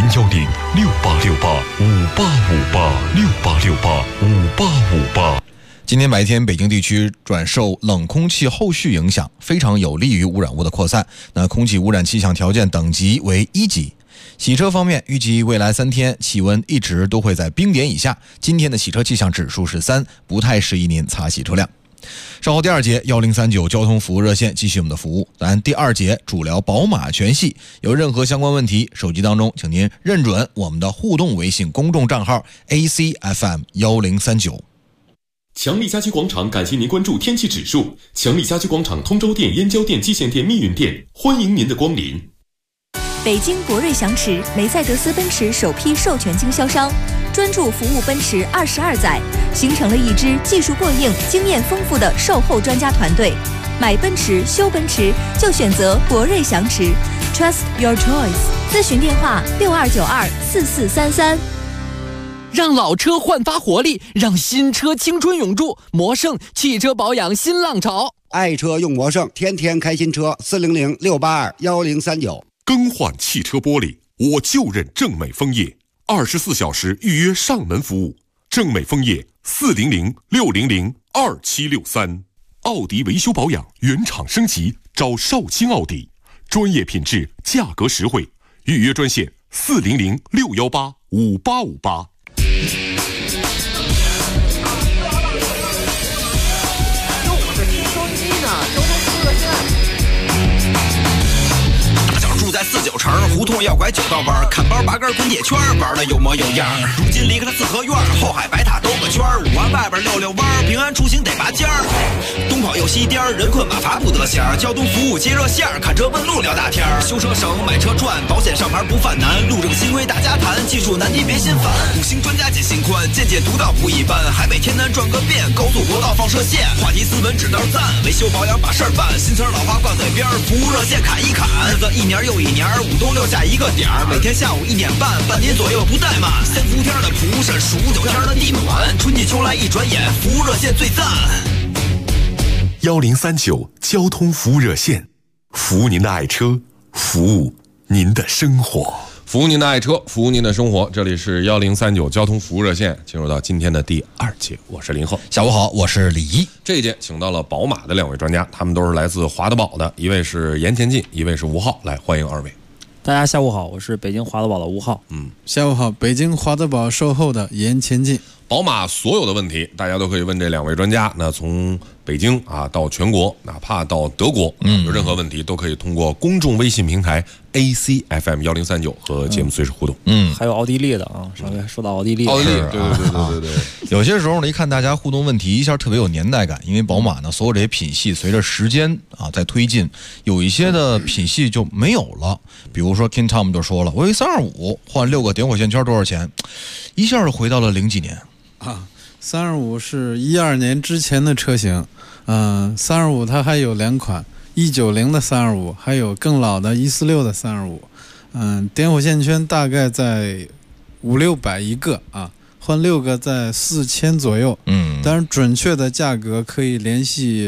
，010-6868-5858，6868-5858。 今天白天，北京地区转受冷空气后续影响，非常有利于污染物的扩散。那空气污染气象条件等级为1级。洗车方面，预计未来3天气温一直都会在冰点以下。今天的洗车气象指数是3，不太适宜您擦洗车辆。稍后第2节1039交通服务热线继续我们的服务。咱第2节主聊宝马全系，有任何相关问题，手机当中请您认准我们的互动微信公众账号 ACFM1039。 强力家居广场感谢您关注天气指数。强力家居广场通州店、燕郊店、蓟县店、密云店，欢迎您的光临。 北京博瑞祥驰，梅赛德斯奔驰首批授权经销商，专注服务奔驰22载，形成了一支技术过硬、经验丰富的售后专家团队。买奔驰、修奔驰就选择博瑞祥驰 ，Trust your choice。咨询电话62924433。 让老车焕发活力，让新车青春永驻。魔胜汽车保养新浪潮， 爱车用魔胜，天天开新车。400-682-1039。 更换汽车玻璃，我就认正美枫叶，24小时预约上门服务。正美枫叶400-600-2763。奥迪维修保养原厂升级，找少卿奥迪，专业品质，价格实惠。预约专线400-618-5858。 在49城城，胡同要拐九道弯，看包拔根滚铁圈，玩的有模有样。如今离开了四合院，后海白塔兜个圈，5环外边溜溜弯，平安出行得拔尖儿。东跑又西颠，人困马乏不得闲，交通服务接热线，看车问路聊大天，修车省买车赚，保险上牌不犯难，路政新规大家谈，技术难题别心烦。5星专家解心宽，见解独到不一般，海北天南转个遍，高速国道放射线，话题斯文指道赞，维修保养把事儿办，新词老话挂嘴边，服务热线砍一砍，日子一年又一年，5冬6夏一个点儿，每天下午1点半，半年左右不怠慢。3伏天的蒲扇，数9天的地暖，春季秋来一转眼，服务热线最赞。 1039交通服务热线，服务您的爱车，服务您的生活。 服务您的爱车，服务您的生活。这里是1039交通服务热线，进入到今天的第2节，我是林鹤。 下午好，我是李一。 这一节请到了宝马的2位专家，他们都是来自华德宝的，一位是严前进，一位是吴浩，来欢迎2位。 大家下午好，我是北京华德宝的吴浩。 下午好，北京华德宝售后的严前进。 宝马所有的问题，大家都可以问这2位专家。那从北京到全国，哪怕到德国，有任何问题都可以通过公众微信平台 ACFM 1039和节目随时互动。 还有奥地利的啊，上回说到奥地利， 对。 有些时候呢，一看大家互动问题，一下特别有年代感，因为宝马呢，所有这些品系随着时间在推进，有一些的品系就没有了。比如说 King Tom 就说了，我有325换6个点火线圈多少钱？一下就回到了0几年。 325是12年之前的车型，325它还有2款，190的325，还有更老的146的325，点火线圈大概在500-600一个啊，换6个在4000左右，当然准确的价格可以联系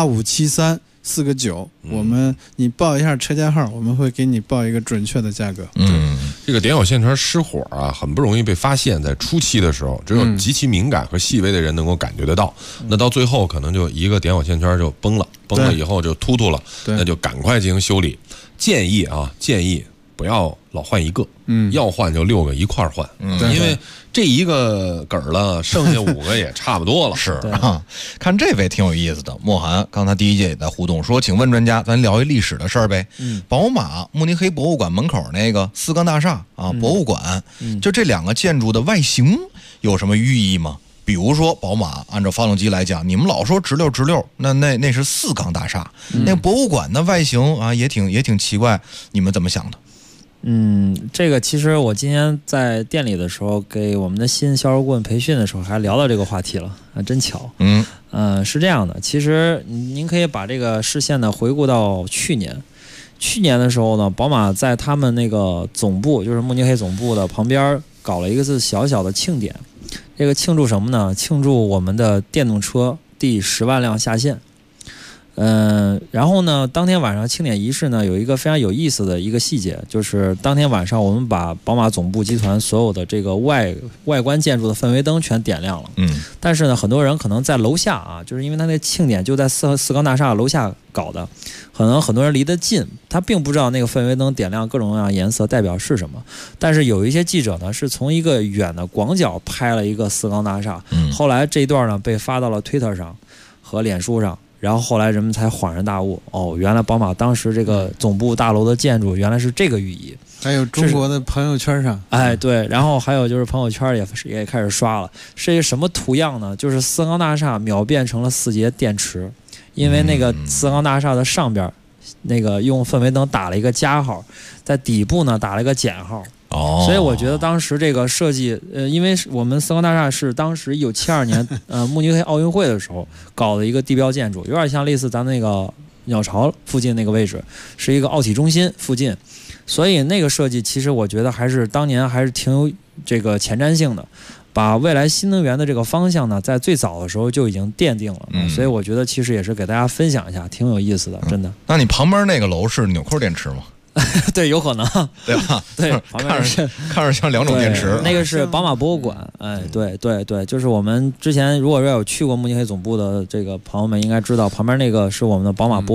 8573。4个9，你报一下车架号，我们会给你报一个准确的价格。 这个点火线圈失火很不容易被发现，在初期的时候，只有极其敏感和细微的人能够感觉得到。那到最后可能就一个点火线圈就崩了以后就突了，那就赶快进行修理。建议不要老换一个，要换就6个一块换，因为这一个梗了，剩下5个也差不多了。 是看这位挺有意思的，莫涵刚才第一节也在互动说，请问专家，咱聊一历史的事儿呗。宝马慕尼黑博物馆门口那个4缸大厦博物馆，就这2个建筑的外形有什么寓意吗？比如说宝马按照发动机来讲，你们老说直溜，那是4缸大厦，那博物馆的外形也挺奇怪，你们怎么想的？ 这个其实我今天在店里的时候，给我们的新销售顾问培训的时候，还聊到这个话题了真巧。是这样的，其实您可以把这个视线呢回顾到去年的时候呢，宝马在他们那个总部，就是慕尼黑总部的旁边搞了一个是小小的庆典。这个庆祝什么呢？庆祝我们的电动车第10万辆下线。然后呢，当天晚上庆典仪式呢，有一个非常有意思的一个细节，就是当天晚上我们把宝马总部集团所有的这个外观建筑的氛围灯全点亮了。但是呢，很多人可能在楼下就是因为他那庆典就在四缸大厦楼下搞的，可能很多人离得近，他并不知道那个氛围灯点亮各种各样颜色代表是什么。但是有一些记者呢，是从一个远的广角拍了一个4缸大厦，后来这一段呢被发到了 Twitter 上和脸书上。然后后来人们才恍然大悟，原来宝马当时这个总部大楼的建筑原来是这个寓意。 还有中国的朋友圈上， 对，然后还有就是朋友圈也开始刷了，是一个什么图样呢？就是4缸大厦秒变成了4节电池，因为那个4缸大厦的上边那个用氛围灯打了一个加号，在底部呢打了一个减号。所以我觉得当时这个设计，因为我们4缸大厦是当时1972年慕尼黑奥运会的时候搞的一个地标建筑，有点像类似咱那个鸟巢附近那个位置，是一个奥体中心附近，所以那个设计其实我觉得当年还是挺有这个前瞻性的，把未来新能源的这个方向呢，在最早的时候就已经奠定了，所以我觉得其实也是给大家分享一下，挺有意思的，真的。 那你旁边那个楼是纽扣电池吗？ 对，有可能， 对吧？ 对，旁边看着像2种电池。 那个是宝马博物馆，对，就是我们之前如果说有去过慕尼黑总部的这个朋友们应该知道，旁边那个是我们的宝马博物馆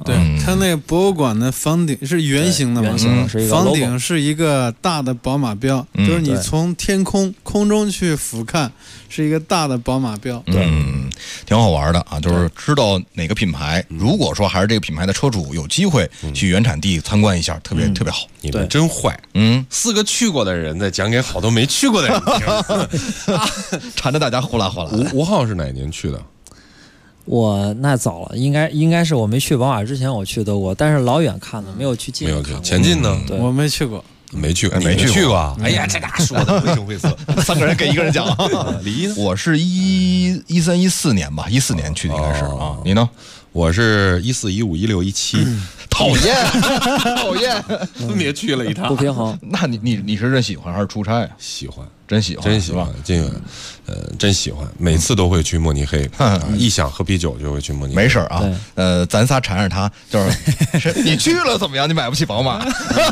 对，它那个博物馆的房顶是圆形的嘛，房顶是一个大的宝马标，就是你从天空中去俯瞰，是一个大的宝马标。 对，挺好玩的啊，就是知道哪个品牌，如果说还是这个品牌的车主，有机会去原产地参观一下，特别好。 你们真坏，4个去过的人呢，讲给好多没去过的人听， 缠着大家呼啦呼啦。 吴昊是哪年去的？ 我那早了，应该是我没去宝马之前我去德国，但是老远看的，没有去近。 没有去前进呢？ 我没去过。 没去过啊！哎呀，这俩说的绘声绘色 ，3个人给1个人讲。李一，我是13、14年吧，14年去的应该是啊。你呢？ 我是14、15、16、17。 讨厌， 分别去了一趟， 不平衡。 那你是真喜欢还是出差？ 喜欢， 真喜欢， 这个真喜欢，每次都会去慕尼黑。一想喝啤酒就会去慕尼黑。 没事啊，咱仨缠着他，就是你去了怎么样？你买不起宝马。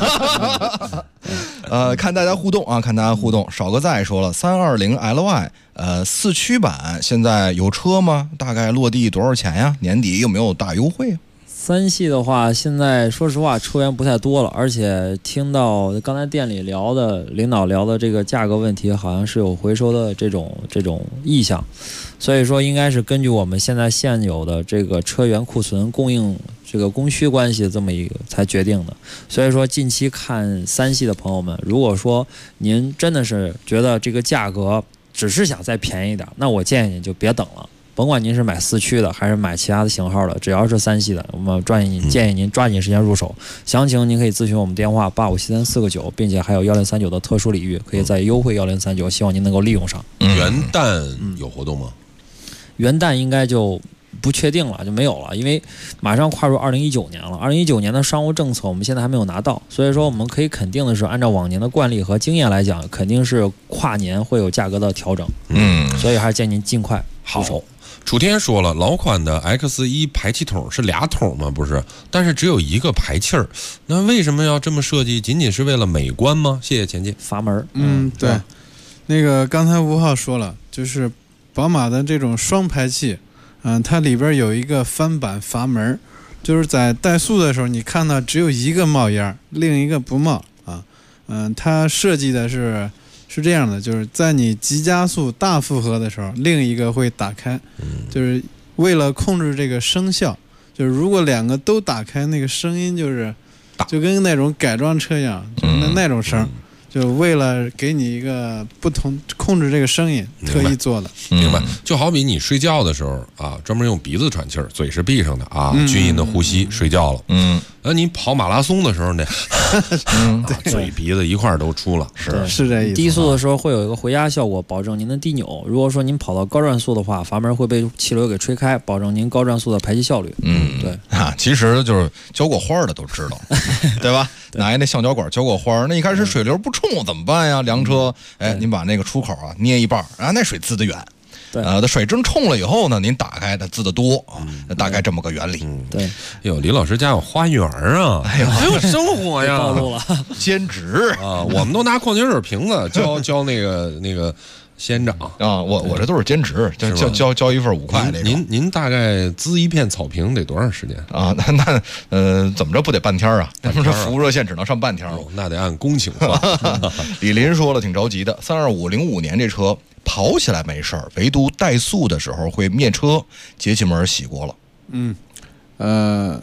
看大家互动啊，少个在说了320 LY， 4驱版现在有车吗？大概落地多少钱呀？年底有没有大优惠啊 ？3系的话，现在说实话车源不太多了，而且听到刚才店里领导聊的这个价格问题，好像是有回收的这种意向，所以说应该是根据我们现在现有的这个车源库存供应这个供需关系这么一个才决定的。所以说近期看3系的朋友们，如果说您真的是觉得这个价格只是想再便宜一点，那我建议你就别等了。甭管您是买4驱的还是买其他的型号的，只要是3系的，我们建议您抓紧时间入手。详情您可以咨询我们电话857349，并且还有1039的特殊礼遇，可以再优惠1039，希望您能够利用上。 元旦有活动吗？ 元旦应该就不确定了，就没有了，因为马上跨入2019年了。2019年的商务政策我们现在还没有拿到，所以说我们可以肯定的是，按照往年的惯例和经验来讲，肯定是跨年会有价格的调整。所以还是建议您尽快入手。 楚天说了，老款的 X1 排气筒是2筒吗？不是，但是只有一个排气儿。那为什么要这么设计？仅仅是为了美观吗？谢谢前进。 阀门。 对，那个刚才吴昊说了，就是宝马的这种双排气，它里边有一个翻板阀门，就是在怠速的时候，你看到只有一个冒烟，另一个不冒啊。它设计的是这样的，就是在你急加速大负荷的时候，另一个会打开，就是为了控制这个声效，就是如果2个都打开，那个声音就跟那种改装车一样，就是那种声，就为了给你一个不同控制这个声音，特意做的。 明白？就好比你睡觉的时候啊，专门用鼻子喘气儿，嘴是闭上的啊，均匀的呼吸，睡觉了。你跑马拉松的时候呢，嘴鼻子一块儿都出了， 是这意思。 低速的时候会有一个回压效果，保证您的低扭。如果说您跑到高转速的话，阀门会被气流给吹开，保证您高转速的排气效率。对啊，其实就是浇过花的都知道，对吧？拿那橡胶管浇过花，那一开始水流不冲怎么办呀？凉车，您把那个出口啊捏一半啊，那水滋得远。它水真冲了以后呢，您打开它滋得多啊，大概这么个原理。 对， 李老师家有花园啊，还有生活呀， 暴露了， 兼职啊，我们都拿矿泉水瓶子浇那个仙长啊，我这都是兼职，交一份5块那种。 您大概滋一片草坪得多长时间啊？那怎么着不得半天啊？咱们这服务热线只能上半天， 那得按公顷算。 李林说了，挺着急的。32505年这车跑起来没事儿，唯独怠速的时候会灭车，节气门洗过了。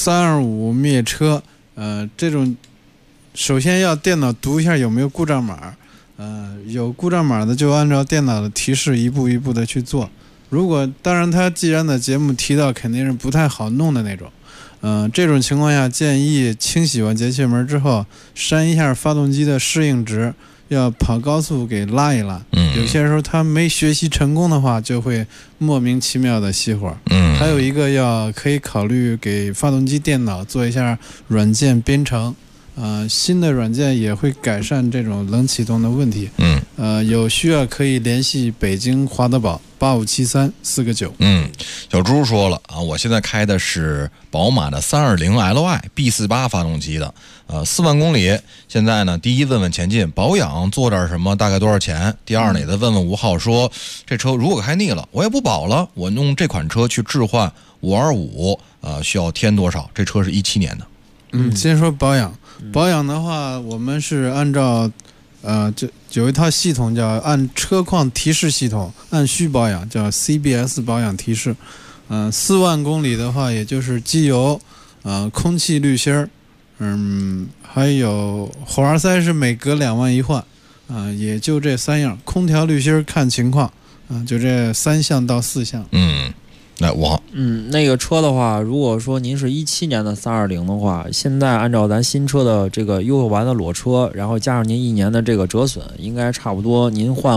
325灭车，这种首先要电脑读一下有没有故障码。有故障码的就按照电脑的提示一步一步的去做。当然它既然的节目提到肯定是不太好弄的那种。这种情况下建议清洗完节气门之后，删一下发动机的适应值，要跑高速给拉一拉。有些时候它没学习成功的话，就会莫名其妙的熄火。还有一个可以考虑给发动机电脑做一下软件编程。新的软件也会改善这种冷启动的问题。有需要可以联系北京华德宝8573-4个9。 小朱说了啊，我现在开的是宝马的320 LY B48 发动机的，4万公里。现在呢，第一问问前进保养做点什么，大概多少钱？第二呢，也在问问吴昊说，这车如果开腻了，我也不保了，我用这款车去置换525 需要添多少？这车是17年的。 先说保养，保养的话，我们是按照就有一套系统叫按车况提示系统按需保养，叫 CBS 保养提示。4万公里的话，也就是机油、空气滤芯儿，还有火花塞是每隔2万一换，也就这3样。空调滤芯儿看情况，就这3项到4项。 那我那个车的话，如果说您是17年的320的话，现在按照咱新车的这个优惠完的裸车，然后加上您1年的这个折损，应该差不多您换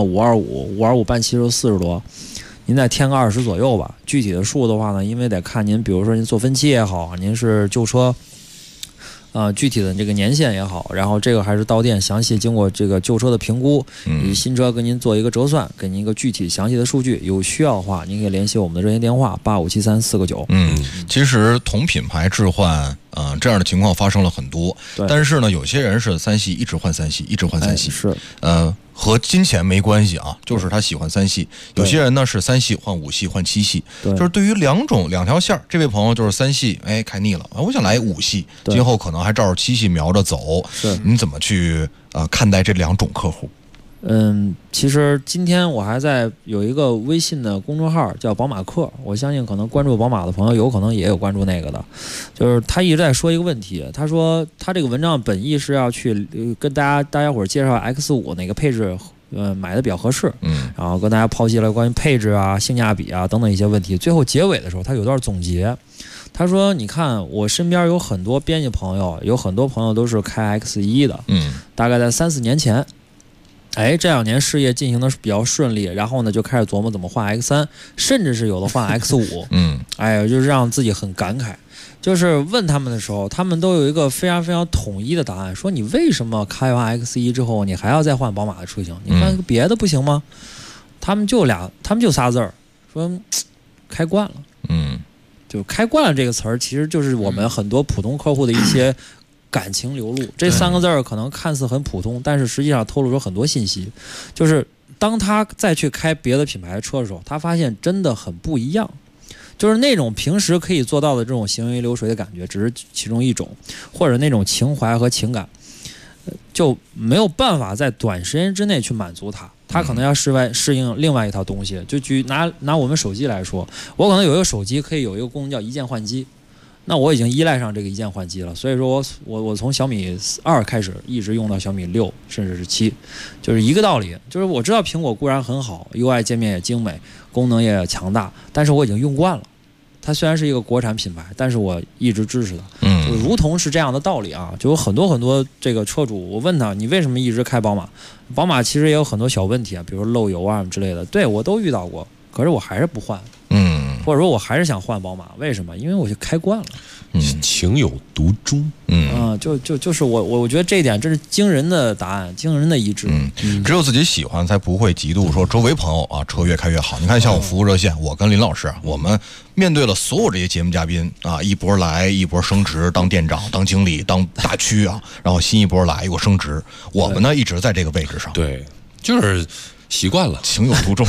525半期就40多，您再添个20左右吧。具体的数的话呢，因为得看您，比如说您做分期也好，您是旧车具体的这个年限也好，然后这个还是到店详细经过这个旧车的评估，以新车跟您做一个折算，给您一个具体详细的数据。有需要的话，您可以联系我们的热线电话8573-4个9。 其实同品牌置换，这样的情况发生了很多，但是呢，有些人是3系一直换3系，一直换3系， 是和金钱没关系啊，就是他喜欢3系。有些人呢是3系换5系换7系，就是对于两条线，这位朋友就是3系，开腻了，我想来5系，今后可能还照着7系瞄着走。你怎么去看待这2种客户？ 其实今天我还在有一个微信的公众号叫宝马客，我相信可能关注宝马的朋友有可能也有关注那个的，就是他一直在说一个问题，他说他这个文章本意是要去跟大家伙介绍 X5 哪个配置买的比较合适，然后跟大家剖析了关于配置啊、性价比啊等等一些问题，最后结尾的时候他有段总结。他说：“你看，我身边有很多编辑朋友，有很多朋友都是开 X1 的，大概在3-4年前。”这2年事业进行的比较顺利，然后呢就开始琢磨怎么换 X3， 甚至是有的换 X5。就是让自己很感慨。就是问他们的时候，他们都有一个非常非常统一的答案，说你为什么开完 X1 之后，你还要再换宝马的车型？你换个别的不行吗？他们就仨字儿，说开惯了。就开惯了这个词儿，其实就是我们很多普通客户的一些感情流露。这3个字儿可能看似很普通，但是实际上透露出很多信息。就是当他再去开别的品牌的车的时候，他发现真的很不一样。就是那种平时可以做到的这种行云流水的感觉，只是其中一种，或者那种情怀和情感，就没有办法在短时间之内去满足他。他可能要适应另外一套东西。就拿我们手机来说，我可能有一个手机可以有一个功能叫一键换机，那我已经依赖上这个一键换机了。所以说我从小米2开始一直用到小米6，甚至是7，就是一个道理。就是我知道苹果固然很好， UI 界面也精美，功能也强大，但是我已经用惯了。它虽然是一个国产品牌，但是我一直支持它。就如同是这样的道理啊，就有很多这个车主，我问他你为什么一直开宝马？宝马其实也有很多小问题啊，比如说漏油啊之类的，对我都遇到过，可是我还是不换。或者说我还是想换宝马，为什么？因为我就开惯了。 情有独钟。 就是我觉得这一点真是惊人的答案，惊人的一致。 只有自己喜欢，才不会嫉妒说周围朋友啊车越开越好。你看，像我服务热线，我跟林老师，我们面对了所有这些节目嘉宾啊，一波来，一波升职，当店长，当经理，当大区啊，然后新一波来，又升职，我们呢一直在这个位置上。 对，就是习惯了， 情有独钟。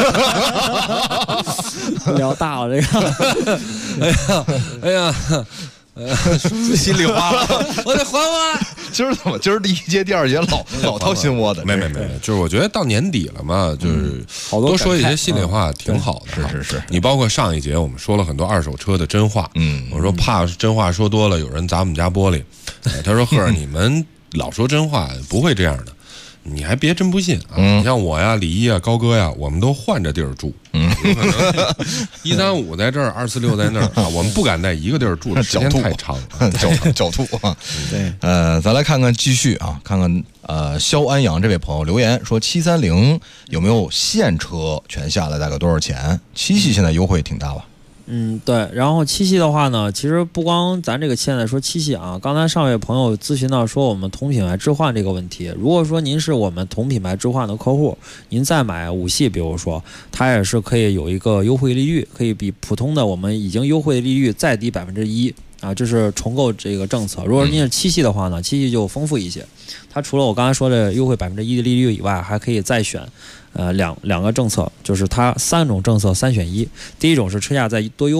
聊大了这个， 哎呀， 心里话了， 我得还完。 今儿第1节、第2节老掏心窝的。 没，就是我觉得到年底了嘛，就是多说一些心里话挺好的。 是， 你包括上一节我们说了很多二手车的真话，我说怕真话说多了有人砸我们家玻璃。他说赫儿，你们老说真话，不会这样的。你还别真不信啊！你像我呀、李一啊、高哥呀，我们都换着地儿住。135在这儿，246在那儿啊，我们不敢在一个地儿住，时间太长了， 狡兔啊！对，咱来看看继续啊，看看肖安阳这位朋友留言说，730有没有现车全下来大概多少钱？7系现在优惠挺大吧？ 对，然后7系的话呢，其实不光咱这个现在说7系啊，刚才上位朋友咨询到说我们同品牌置换这个问题，如果说您是我们同品牌置换的客户，您再买5系，比如说它也是可以有一个优惠利率，可以比普通的我们已经优惠的利率再低1%啊，这是重购这个政策。如果您是7系的话呢，7系就丰富一些，它除了我刚才说的优惠1%的利率以外，还可以再选两个政策，就是它3种政策3选1。第一种是车价再多优惠，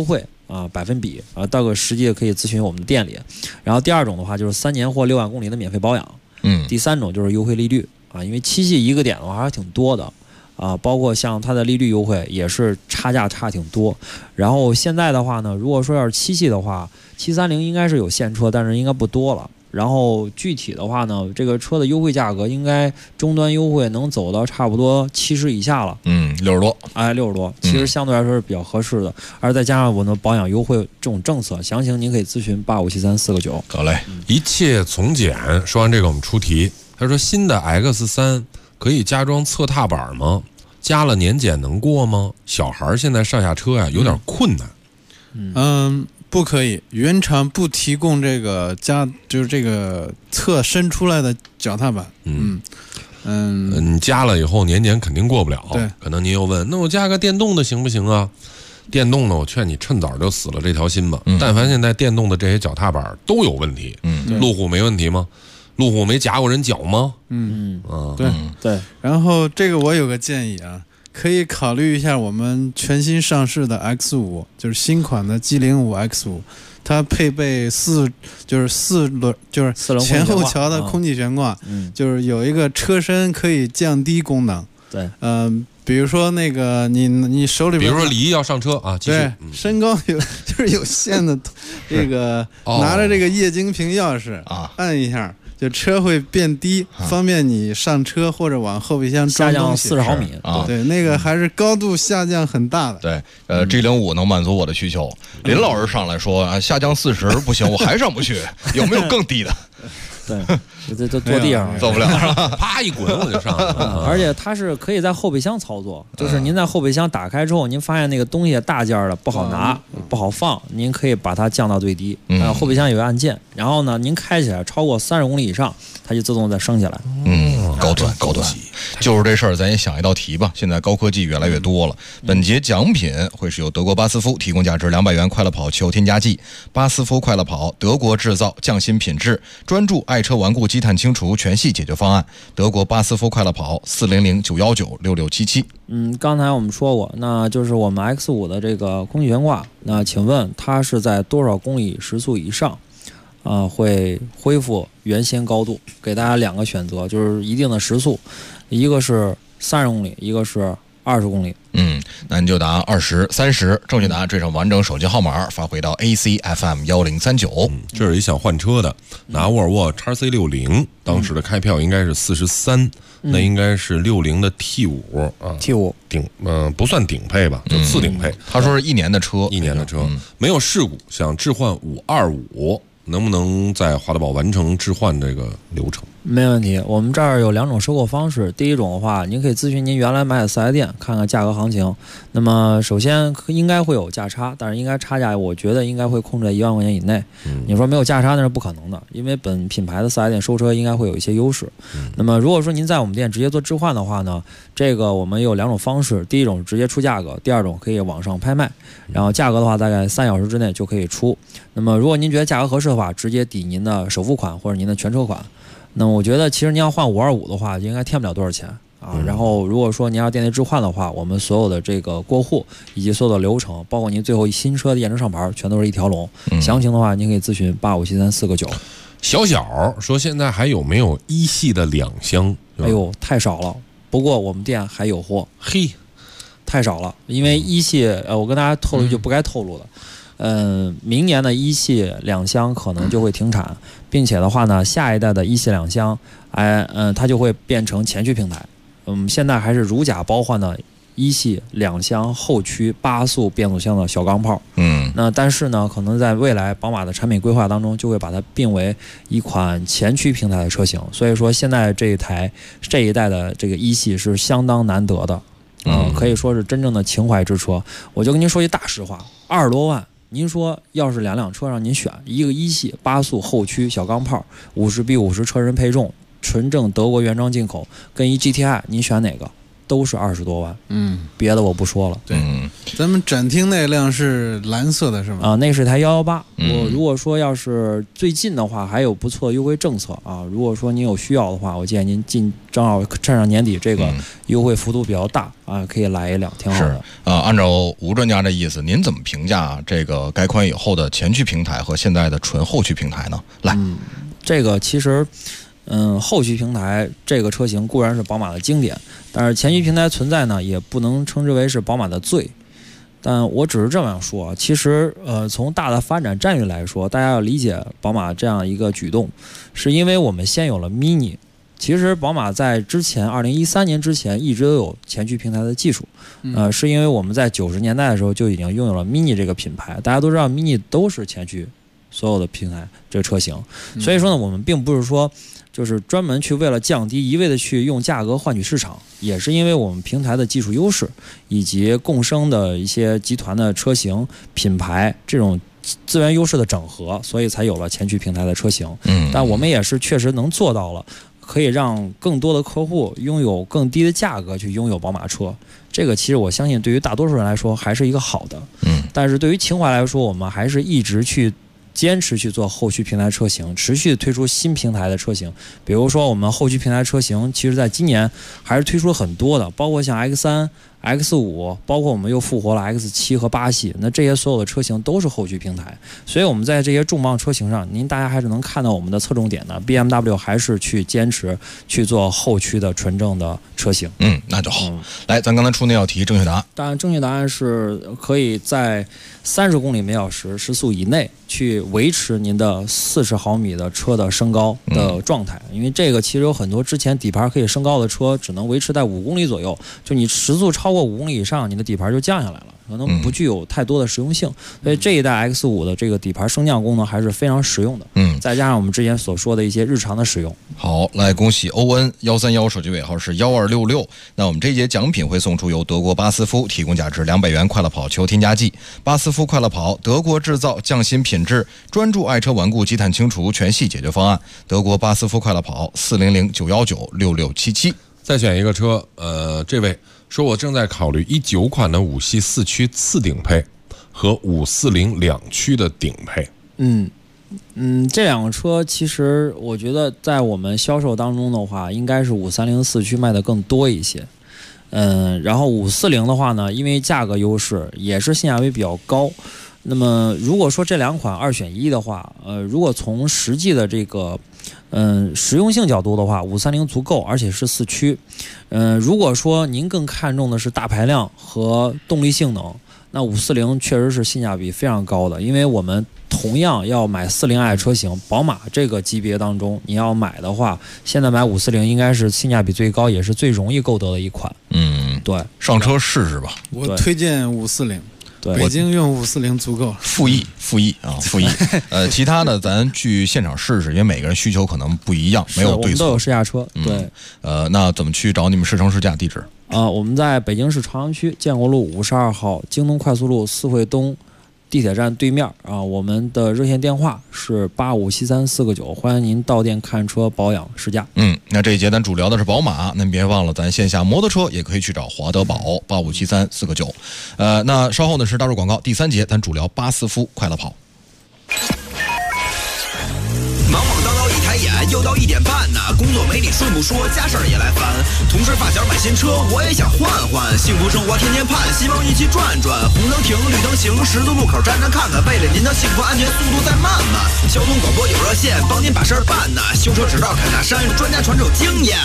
百分比到个实际可以咨询我们的店里。然后第二种的话就是3年或6万公里的免费保养。第三种就是优惠利率因为七系一个点的话还是挺多的包括像它的利率优惠也是差价差挺多。然后现在的话呢，如果说要是七系的话，730应该是有现车，但是应该不多了。然后具体的话呢，这个车的优惠价格应该终端优惠能走到差不多70以下了 ，60多 ，60多，其实相对来说是比较合适的。而再加上我们保养优惠这种政策，详情您可以咨询85734个9。 好嘞， 一切从简。说完这个我们出题，他说新的 X3可以加装侧踏板吗？加了年检能过吗？小孩现在上下车呀有点困难。 不可以，原厂不提供这个就是这个侧伸出来的脚踏板。 你加了以后年检肯定过不了。 对， 可能您又问，那我加个电动的行不行啊？电动的，我劝你趁早就死了这条心吧。但凡现在电动的这些脚踏板都有问题。路虎没问题吗？路虎没夹过人脚吗？ 对。然后这个我有个建议可以考虑一下我们全新上市的 X5，就是新款的 G05 X5，它配备4轮，就是前后桥的空气悬挂，就是有一个车身可以降低功能。 对， 比如说那个你手里边， 比如说李毅要上车对，身高就是有限的，这个拿着这个液晶屏钥匙按一下。就车会变低，方便你上车或者往后备箱装东西。 下降40毫米对，那个还是高度下降很大的。 对，G05能满足我的需求。林老师上来说下降40不行，我还上不去，有没有更低的？ 对，这坐地上走不了， 啪一滚我就上了。 而且它是可以在后备箱操作，就是您在后备箱打开之后，您发现那个东西大件的不好拿、不好放，您可以把它降到最低。后备箱有个按键，然后呢，您开起来超过30公里以上，它就自动再升起来。 高端。就是这事儿，咱也想一道题吧。现在高科技越来越多了。本节奖品会是由德国巴斯夫提供价值200元快乐跑汽油添加剂。巴斯夫快乐跑，德国制造，匠心品质，专注爱车顽固积碳清除全系解决方案。德国巴斯夫快乐跑400-919-6677。 刚才我们说过，那就是我们 X5的这个空气悬挂。那请问它是在多少公里时速以上？会恢复原先高度？给大家2个选择，就是一定的时速，一个是30公里，一个是20公里。 那你就答20、30，正确答案缀上完整手机号码发回到 ACFM 1039。 这是一想换车的，拿沃尔沃 XC60，当时的开票应该是43，那应该是60的 T5 T5 顶不算顶配吧，就次顶配。 他说是1年的车， 没有事故，想置换525。能不能在华德宝完成置换这个流程？ 没问题，我们这儿有2种收购方式。第一种的话，您可以咨询您原来买的4S店，看看价格行情。那么首先应该会有价差，但是应该差价，我觉得应该会控制在1万块钱以内。你说没有价差那是不可能的，因为本品牌的4S店收车应该会有一些优势。那么如果说您在我们店直接做置换的话呢，这个我们有2种方式，第一种是直接出价格，第二种可以网上拍卖，然后价格的话大概3小时之内就可以出。那么如果您觉得价格合适的话，直接抵您的首付款或者您的全车款。那我觉得其实您要换525的话，应该添不了多少钱然后如果说您要店内置换的话，我们所有的这个过户以及所有的流程，包括您最后新车的验证上牌，全都是一条龙。详情的话，您可以咨询85734个9。 小说现在还有没有一系的2厢？ 哎呦，太少了。不过我们店还有货。太少了，因为一系我跟大家透露就不该透露了。明年的一系2厢可能就会停产，并且的话呢，下一代的一系2厢，它就会变成前驱平台。现在还是如假包换的一系2厢后驱8速变速箱的小钢炮。那但是呢，可能在未来宝马的产品规划当中，就会把它并为一款前驱平台的车型。所以说，现在这一代的这个一系是相当难得的，可以说是真正的情怀之车。我就跟您说一大实话，20多万。您说要是2辆车让您选，一个一系8速后驱小钢炮，50比50车身配重，纯正德国原装进口，跟一 GTI， 您选哪个？ 都是20多万。别的我不说了。 对，咱们展厅那辆是蓝色的是吗？ 啊，那是台118。我如果说要是最近的话，还有不错的优惠政策啊。如果说您有需要的话，我建议您正好趁上年底这个优惠幅度比较大啊，可以来一辆，挺好的。 按照吴专家的意思，您怎么评价这个改款以后的前驱平台和现在的纯后驱平台呢？来， 这个其实。后驱平台这个车型固然是宝马的经典，但是前驱平台存在呢，也不能称之为是宝马的罪。但我只是这么样说，其实从大的发展战略来说，大家要理解宝马这样一个举动，是因为我们先有了 Mini。其实宝马在之前2013年之前一直都有前驱平台的技术，是因为我们在90年代的时候就已经拥有了 Mini 这个品牌，大家都知道 Mini 都是前驱所有的平台这个车型，所以说呢，我们并不是说就是专门去为了降低一味的去用价格换取市场，也是因为我们平台的技术优势以及共生的一些集团的车型品牌这种资源优势的整合，所以才有了前驱平台的车型。但我们也是确实能做到了，可以让更多的客户拥有更低的价格去拥有宝马车。这个其实我相信对于大多数人来说还是一个好的。但是对于情怀来说，我们还是一直去坚持去做后驱平台车型，持续推出新平台的车型。比如说我们后驱平台车型其实在今年还是推出了很多的，包括像 X3、X5， 包括我们又复活了 X7 和8系，那这些所有的车型都是后驱平台。所以我们在这些重磅车型上，大家还是能看到我们的侧重点的。BMW 还是去坚持去做后驱的纯正的车型。 那就好。来，咱刚才出那道题，正确答案。 当然，正确答案是可以在30公里每小时时速以内去维持您的40毫米的车的升高的状态。因为这个其实有很多之前底盘可以升高的车，只能维持在5公里左右，就你时速超过5公里以上，你的底盘就降下来了，可能不具有太多的实用性。所以这一代 X5 的这个底盘升降功能还是非常实用的。再加上我们之前所说的一些日常的使用。 好，来恭喜欧恩131，手机尾号是1266。那我们这一节奖品会送出由德国巴斯夫提供价值200元快乐跑球添加剂。巴斯夫快乐跑，德国制造，匠心品质，专注爱车顽固积碳清除全系解决方案。德国巴斯夫快乐跑，400-919-6677。 再选一个车，这位说我正在考虑19款的5系4驱次顶配和540两驱的顶配。 这两个车其实我觉得在我们销售当中的话，应该是530四驱卖的更多一些。然后540的话呢，因为价格优势，也是性价比比较高。那么如果说这两款2选1的话，如果从实际的这个实用性角度的话，530足够，而且是四驱。如果说您更看重的是大排量和动力性能，那540确实是性价比非常高的。因为我们同样要买40i 车型，宝马这个级别当中，你要买的话，现在买540应该是性价比最高，也是最容易购得的一款。对， 上车试试吧。 我推荐540。北京用540足够了。 复议。其他的咱去现场试试，因为每个人需求可能不一样，没有对错。我们都有试驾车。对。 那怎么去找你们试乘试驾地址？ 我们在北京市朝阳区建国路52号京东快速路四惠东地铁站对面啊。我们的热线电话是85734个9，欢迎您到店看车保养试驾。 那这一节咱主聊的是宝马，那别忘了咱线下摩托车也可以去找华德宝85734个9。那稍后呢是大入广告，第3节咱主聊巴斯夫快乐跑。 忙忙叨叨一抬眼，又到1点半呢，工作没理顺不说，家事儿也来烦。同事发小买新车，我也想换换，幸福生活天天盼，希望一起转转。红灯停，绿灯行，十字路口站站看看，为了您的幸福安全，速度再慢慢。交通广播有热线，帮您把事儿办呢。修车指导侃大山，专家传授经验。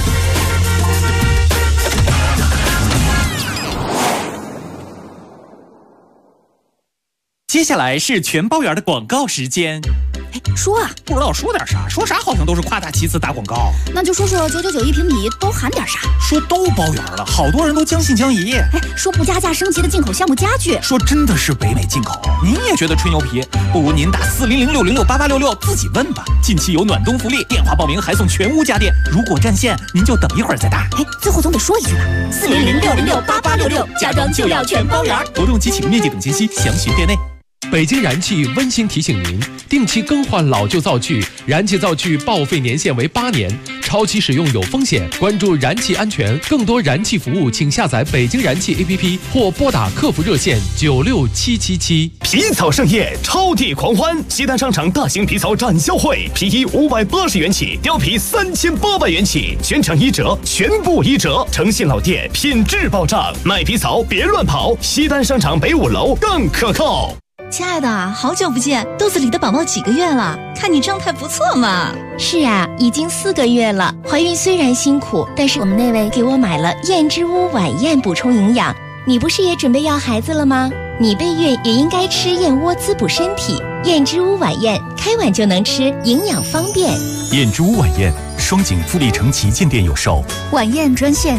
接下来是全包圆的广告时间。 说啊， 不知道说点啥，说啥好像都是夸大其词打广告。 那就说说999一平米都含点啥？ 说都包圆了，好多人都将信将疑。 说不加价升级的进口橡木家具， 说真的是北美进口，您也觉得吹牛皮？不如您打400-606-8866自己问吧。近期有暖冬福利，电话报名还送全屋家电。如果占线，您就等一会儿再打。 最后总得说一句吧，400-606-8866，家装就要全包圆。 活动及启动面积等信息详询店内。 北京燃气温馨提醒您，定期更换老旧灶具，燃气灶具报废年限为8年，超期使用有风险。关注燃气安全，更多燃气服务，请下载北京燃气 APP 或拨打客服热线96777。 皮草盛宴，超地狂欢！西单商场大型皮草展销会，皮衣580元起，貂皮3800元起，全场1折，全部1折。诚信老店，品质保障，卖皮草别乱跑。西单商场北5楼更可靠。 亲爱的，好久不见，肚子里的宝宝几个月了？看你状态不错嘛。 是啊，已经4个月了。怀孕虽然辛苦，但是我们那位给我买了燕之屋晚宴补充营养。你不是也准备要孩子了吗？你备孕也应该吃燕窝滋补身体。燕之屋晚宴，开碗就能吃，营养方便。 燕之屋晚宴，双井富力城旗舰店有售。 晚宴专线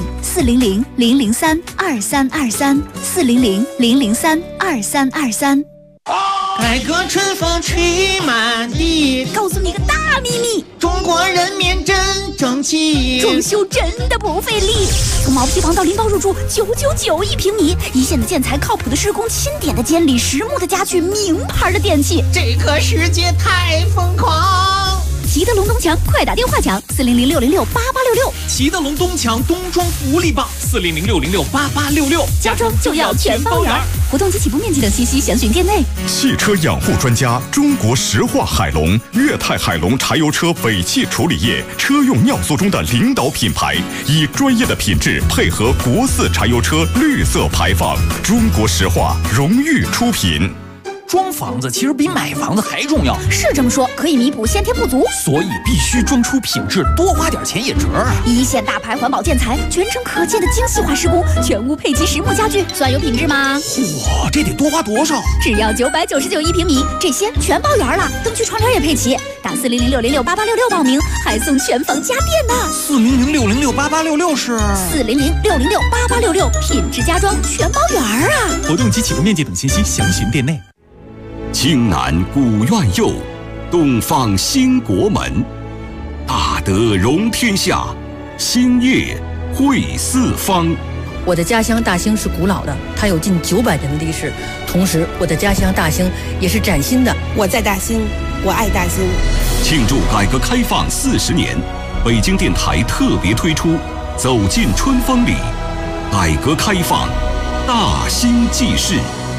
400-003-2323，400-003-2323。 改革春风吹满地， 告诉你个大秘密， 中国人民真争气， 装修真的不费力。从毛坯房到拎包入住，999一平米，一线的建材，靠谱的施工，钦点的监理，实木的家具，名牌的电器， 这个世界太疯狂。 齐德龙东墙，快打电话抢400-606-8866。 齐德龙东墙冬装福利棒，400-606-8866， 家装就要全包圆。活动及起步面积等信息详询店内。 汽车养护专家，中国石化海龙、粤泰海龙柴油车尾气处理液车用尿素中的领导品牌，以专业的品质配合国4柴油车绿色排放，中国石化荣誉出品。 装房子其实比买房子还重要， 是这么说，可以弥补先天不足， 所以必须装出品质，多花点钱也值啊！ 一线大牌环保建材，全程可见的精细化施工，全屋配齐实木家具，算有品质吗？ 哇，这得多花多少？ 只要999一平米，这些全包圆了，灯具窗帘也配齐。打400-606-8866报名，还送全房家电呢。 400-606-8866是 400-606-8866，品质家装全包圆啊！ 活动及起步面积等信息详询店内。 京南古院右，东方兴国门，大德容天下，兴业惠四方。 我的家乡大兴是古老的，它有近900年的历史。同时，我的家乡大兴也是崭新的。 我在大兴，我爱大兴。 庆祝改革开放40年，北京电台特别推出《走进春风里》，改革开放，大兴记事。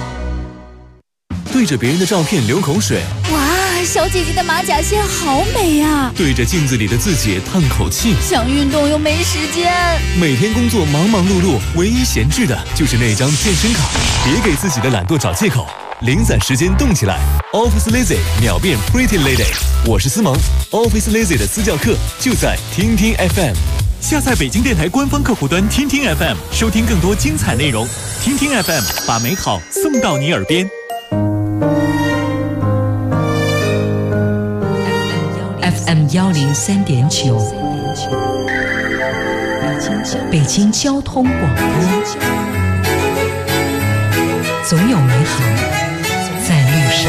对着别人的照片流口水， 哇，小姐姐的马甲线好美啊！ 对着镜子里的自己叹口气， 想运动又没时间。 每天工作忙忙碌碌，唯一闲置的就是那张健身卡。别给自己的懒惰找借口，零散时间动起来。Office Lazy 秒变 Pretty Lady， 我是思萌。Office Lazy 的私教课就在听听 FM。下载北京电台官方客户端听听 FM， 收听更多精彩内容。听听 FM， 把美好送到你耳边。 FM 103.9，北京交通广播，总有美好在路上。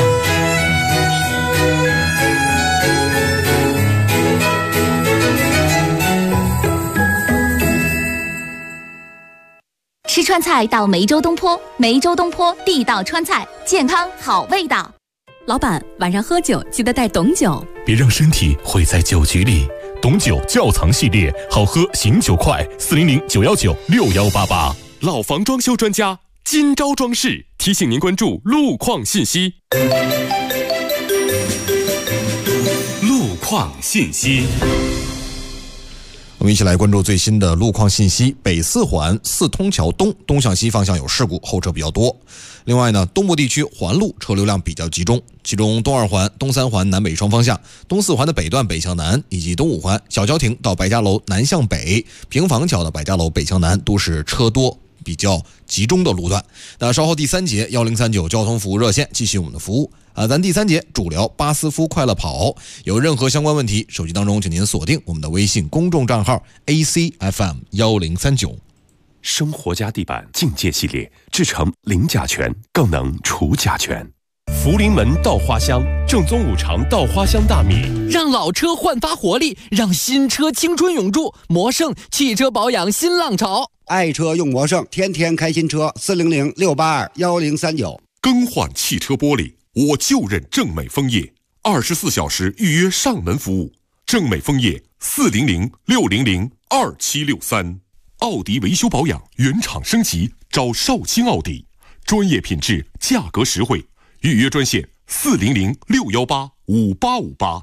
吃川菜到梅州东坡，梅州东坡地道川菜，健康好味道。 老板，晚上喝酒记得带董酒， 别让身体毁在酒局里。董酒窖藏系列，好喝醒酒快，400-919-6188。 老房装修专家今朝装饰提醒您关注路况信息。路况信息。 我们一起来关注最新的路况信息。北4环4通桥东向西方向有事故，后车比较多。另外呢，东部地区环路车流量比较集中，其中东2环、东3环南北双方向、东4环的北段北向南，以及东5环小交亭到白家楼南向北、平房桥到白家楼北向南都是车多比较集中的路段。那稍后第3节1039交通服务热线继续我们的服务。咱第3节主聊巴斯夫快乐跑，有任何相关问题，手机当中请您锁定我们的微信公众账号 ACFM1039。 生活家地板境界系列，制成零甲醛，更能除甲醛。福临门稻花香，正宗5常稻花香大米， 让老车焕发活力，让新车青春永驻。魔盛汽车保养新浪潮， 爱车用魔盛，天天开新车，400-682-1039。 更换汽车玻璃， 我就认正美枫叶，24小时预约上门服务。正美枫叶400-600-2763，奥迪维修保养原厂升级，找少卿奥迪，专业品质，价格实惠，预约专线400-618-5858。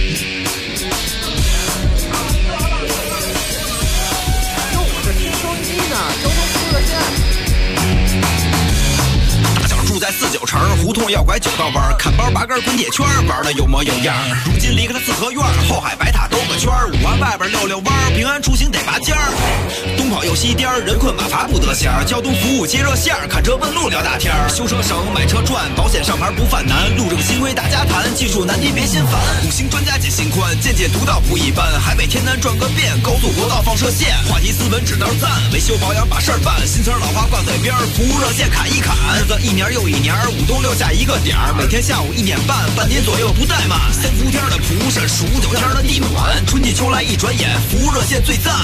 住在49城，胡同要拐9道弯，看包拔根滚铁圈，玩的有模有样。如今离开了四合院，后海白塔兜个圈，5环外边溜弯，平安出行得拔尖儿。东跑又西颠，人困马乏不得闲，交通服务接热线，看车问路聊大天，修车省买车赚，保险上牌不犯难，路政新规大家谈，技术难题别心烦。5星专家解心宽，见解独到不一般，海北天南转个遍，高速国道放射线，话题斯文指道赞，维修保养把事儿办，新词老话挂嘴边，服务热线砍一砍，日子一年又一年，5东6下一个点儿，每天下午1点半，半点左右不怠慢。3伏天的蒲扇，数9天的地暖，春季秋来一转眼，服务热线最赞。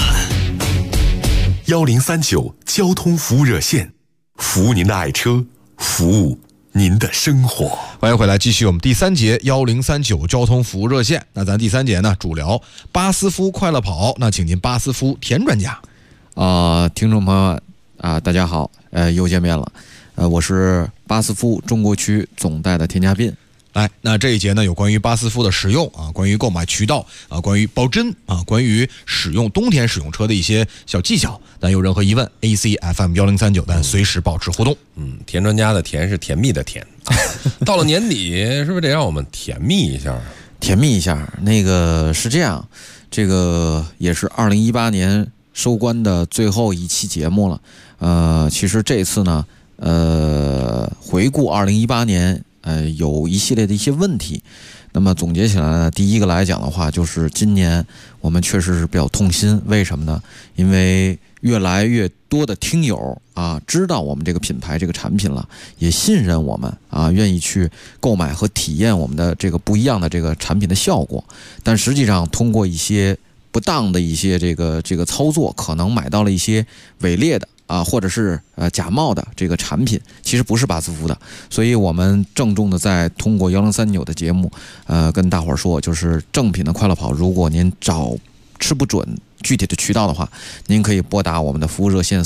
1039交通服务热线，服务您的爱车，服务您的生活。 欢迎回来，继续我们第3节1039交通服务热线。那咱第3节呢，主聊巴斯夫快乐跑。那请进巴斯夫田专家。 听众朋友们大家好，又见面了。我是巴斯夫中国区总代的田家斌。 来，那这一节呢，有关于巴斯夫的使用关于购买渠道关于保真关于使用冬天使用车的一些小技巧。但有任何疑问 ，AC FM1039，但随时保持互动。 田专家的田是甜蜜的甜。到了年底，是不是得让我们甜蜜一下？ 甜蜜一下，那个是这样，这个也是2018年收官的最后一期节目了。其实这次呢，回顾2018年，有一系列的一些问题。那么总结起来呢，第一个来讲的话，就是今年我们确实是比较痛心。为什么呢？因为越来越多的听友知道我们这个品牌这个产品了，也信任我们愿意去购买和体验我们的这个不一样的这个产品的效果。但实际上通过一些不当的一些这个操作，可能买到了一些伪劣的或者是假冒的这个产品，其实不是巴斯夫的。所以我们郑重的在通过1039的节目跟大伙儿说，就是正品的快乐跑，如果您吃不准具体的渠道的话，您可以拨打我们的服务热线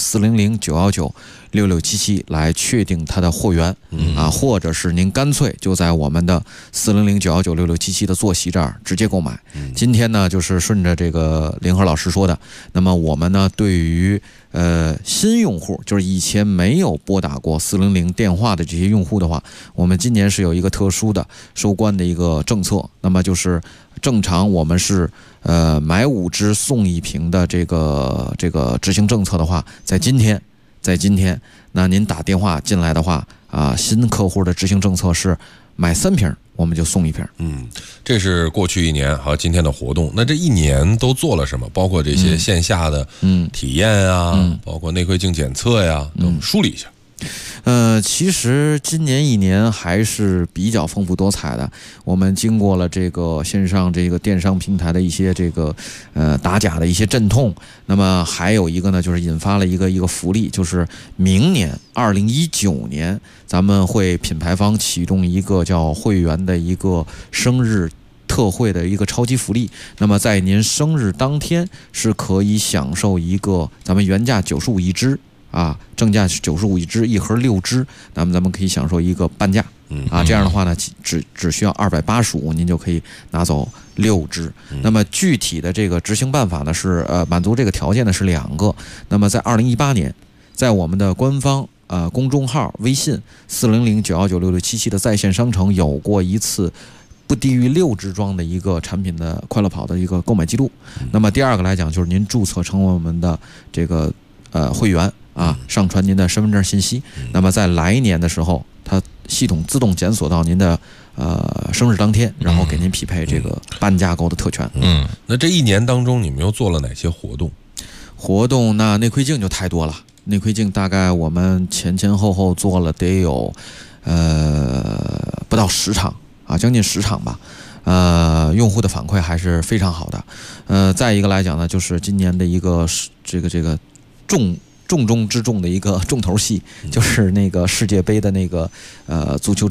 400-919-6677来确定它的货源或者是您干脆就在我们的400-919-6677的坐席这儿直接购买。今天呢，就是顺着这个林和老师说的，那么我们呢对于新用户，就是以前没有拨打过400电话的这些用户的话，我们今年是有一个特殊的收官的一个政策。那么就是正常我们是买5支送1瓶的这个执行政策的话，在今天，那您打电话进来的话新客户的执行政策是买3瓶我们就送1瓶。 这是过去1年和今天的活动。那这1年都做了什么？包括这些线下的体验包括内窥镜检测呀，等梳理一下。 其实今年1年还是比较丰富多彩的。我们经过了这个线上这个电商平台的一些这个打假的一些阵痛，那么还有一个呢，就是引发了一个福利，就是明年2019年咱们会品牌方启动一个叫会员的一个生日特惠的一个超级福利。那么在您生日当天是可以享受一个咱们原价95一支正价是95一支，1盒6支，那么咱们可以享受一个半价这样的话呢，只需要285，您就可以拿走6支。那么具体的这个执行办法呢是满足这个条件呢是2个。那么在2018年，在我们的官方公众号微信400-919-6677的在线商城有过一次不低于6支装的一个产品的快乐跑的一个购买记录。那么第二个来讲，就是您注册成为我们的这个会员上传您的身份证信息，那么在来年的时候，它系统自动检索到您的生日当天，然后给您匹配这个半价购的特权。 那这1年当中，你们又做了哪些活动？ 那内窥镜就太多了。内窥镜大概我们前后做了得有不到10场将近10场吧。用户的反馈还是非常好的。再一个来讲呢，就是今年的一个这个重中之重的一个重头戏，就是那个世界杯的那个足球之夜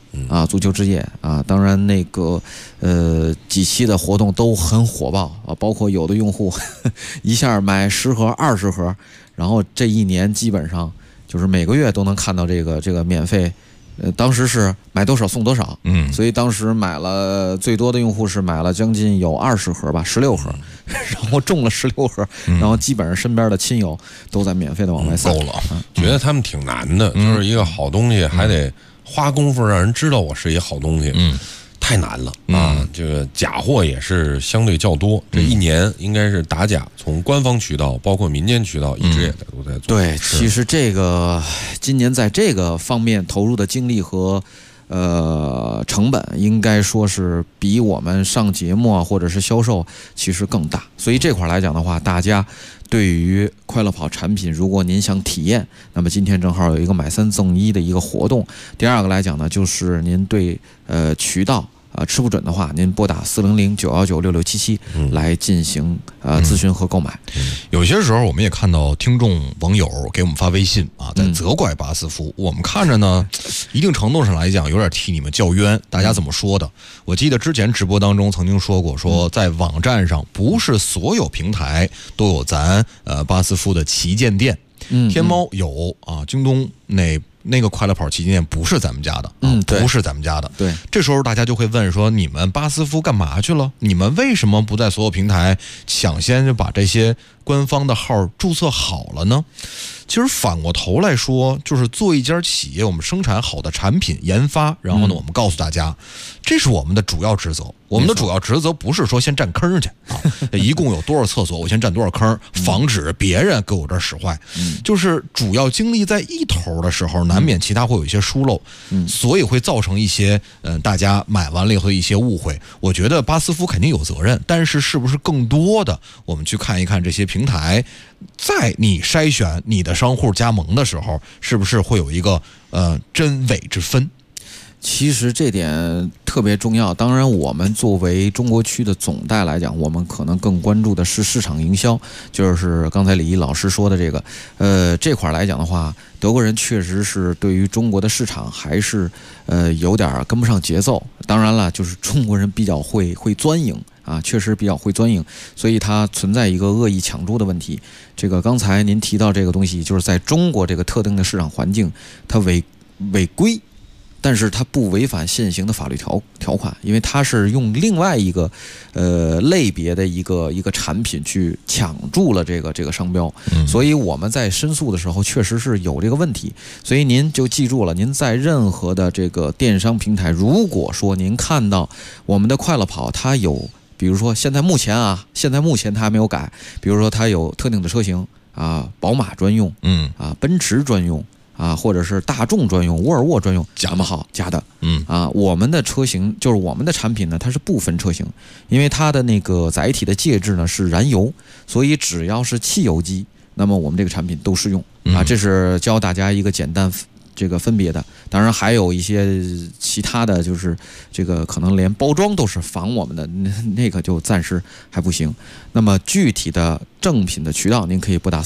啊，足球之夜啊，当然那个几期的活动都很火爆啊，包括有的用户一下买10盒、20盒，然后这一年基本上就是每个月都能看到这个免费。当时是买多少送多少，所以当时买了最多的用户是买了将近有20盒吧，16盒，然后中了16盒，然后基本上身边的亲友都在免费的往外撒。 够了，觉得他们挺难的，就是一个好东西还得花功夫让人知道我是一个好东西，太难了啊！这个假货也是相对较多，这一年应该是打假，从官方渠道包括民间渠道一直也都在做。 对，其实这个今年在这个方面投入的精力和成本，应该说是比我们上节目啊或者是销售其实更大。所以这块来讲的话，大家对于快乐跑产品，如果您想体验，那么今天正好有一个买3赠1的一个活动。第二个来讲呢，就是您对渠道吃不准的话，您拨打400-919-6677来进行咨询和购买。 有些时候我们也看到听众网友给我们发微信啊，在责怪巴斯夫，我们看着呢，一定程度上来讲有点替你们叫冤。大家怎么说的？我记得之前直播当中曾经说过，说在网站上不是所有平台都有咱巴斯夫的旗舰店，天猫有啊，京东那个快乐跑旗舰店不是咱们家的，不是咱们家的。 对， 这时候大家就会问说，你们巴斯夫干嘛去了？你们为什么不在所有平台抢先就把这些官方的号注册好了呢？其实反过头来说，就是做一家企业，我们生产好的产品研发，然后呢，我们告诉大家，这是我们的主要职责。我们的主要职责不是说先占坑去啊，一共有多少厕所，我先占多少坑，防止别人给我这儿使坏。就是主要精力在一头的时候，难免其他会有一些疏漏，所以会造成一些大家买完了以后的一些误会。我觉得巴斯夫肯定有责任，但是是不是更多的我们去看一看这些平台，在你筛选你的商户加盟的时候，是不是会有一个真伪之分？ 其实这点特别重要。当然，我们作为中国区的总代来讲，我们可能更关注的是市场营销，就是刚才李毅老师说的这个。这块来讲的话，德国人确实是对于中国的市场还是有点跟不上节奏。当然了，就是中国人比较会钻营啊，确实比较会钻营，所以它存在一个恶意抢注的问题。这个刚才您提到这个东西，就是在中国这个特定的市场环境，它违规。但是它不违反现行的法律条款，因为它是用另外一个类别的一个产品去抢注了这个商标，所以我们在申诉的时候确实是有这个问题。所以您就记住了，您在任何的这个电商平台，如果说您看到我们的快乐跑它有，比如说现在目前它还没有改，比如说它有特定的车型啊，宝马专用，奔驰专用。啊，或者是大众专用、沃尔沃专用，假么好假的，我们的车型就是我们的产品呢，它是不分车型，因为它的那个载体的介质呢是燃油，所以只要是汽油机，那么我们这个产品都适用啊。这是教大家一个简单这个分别的。当然还有一些其他的就是这个可能连包装都是仿我们的，那个就暂时还不行。那么具体的正品的渠道，您可以拨打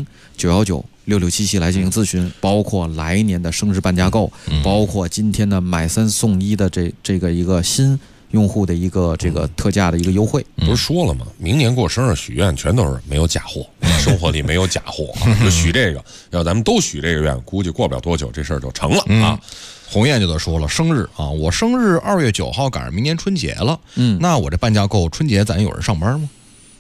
400-919-6677来进行咨询，包括来年的生日半价购，包括今天的买3送1的这个一个新用户的一个这个特价的一个优惠。 不是说了吗？明年过生日许愿全都是没有假货，生活里没有假货啊！就许这个，要咱们都许这个愿，估计过不了多久这事儿就成了啊。 鸿雁就得说了，生日啊，我生日2月9号赶上明年春节了，那我这半价购春节咱有人上班吗？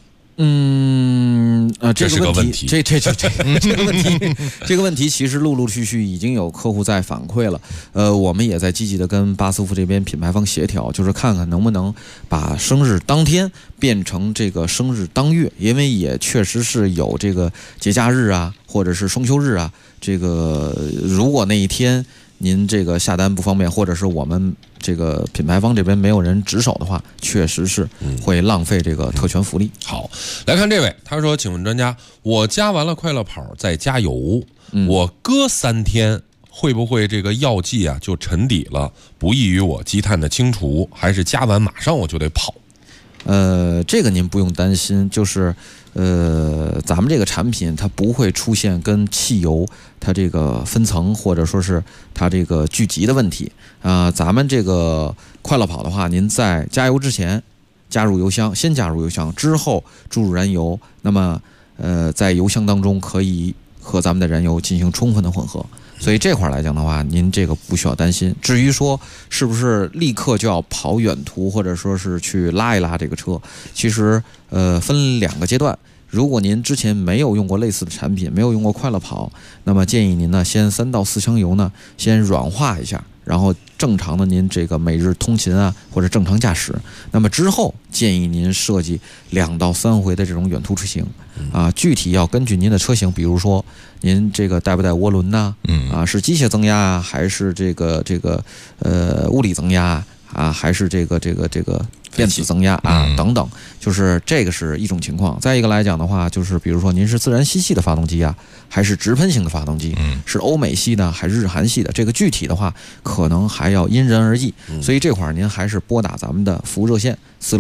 这个问题，这个问题其实陆陆续续已经有客户在反馈了。我们也在积极的跟巴斯夫这边品牌方协调，就是看看能不能把生日当天变成这个生日当月，因为也确实是有这个节假日啊，或者是双休日啊，这个如果那一天您这个下单不方便，或者是我们这个品牌方这边没有人值守的话，确实是会浪费这个特权福利。 好，来看这位，他说：“请问专家，我加完了快乐跑再加油，我搁3天会不会这个药剂啊就沉底了，不易于我积碳的清除？还是加完马上我就得跑？” 这个您不用担心，就是咱们这个产品它不会出现跟汽油它这个分层或者说是它这个聚集的问题啊。咱们这个快乐跑的话，您在加油之前加入油箱，先加入油箱，之后注入燃油，那么在油箱当中可以和咱们的燃油进行充分的混合。所以这块来讲的话，您这个不需要担心。至于说是不是立刻就要跑远途，或者说是去拉一拉这个车，其实分2个阶段。如果您之前没有用过类似的产品，没有用过快乐跑，那么建议您呢，先3到4箱油呢，先软化一下，然后正常的您这个每日通勤啊，或者正常驾驶。那么之后建议您设计2到3回的这种远途出行啊，具体要根据您的车型，比如说您这个带不带涡轮呐？啊，是机械增压啊，还是这个物理增压啊，还是这个电子增压啊等等，就是这个是一种情况。再一个来讲的话，就是比如说您是自然吸气的发动机啊，还是直喷型的发动机，是欧美系的还是日韩系的，这个具体的话可能还要因人而异。所以这块儿您还是拨打咱们的服务热线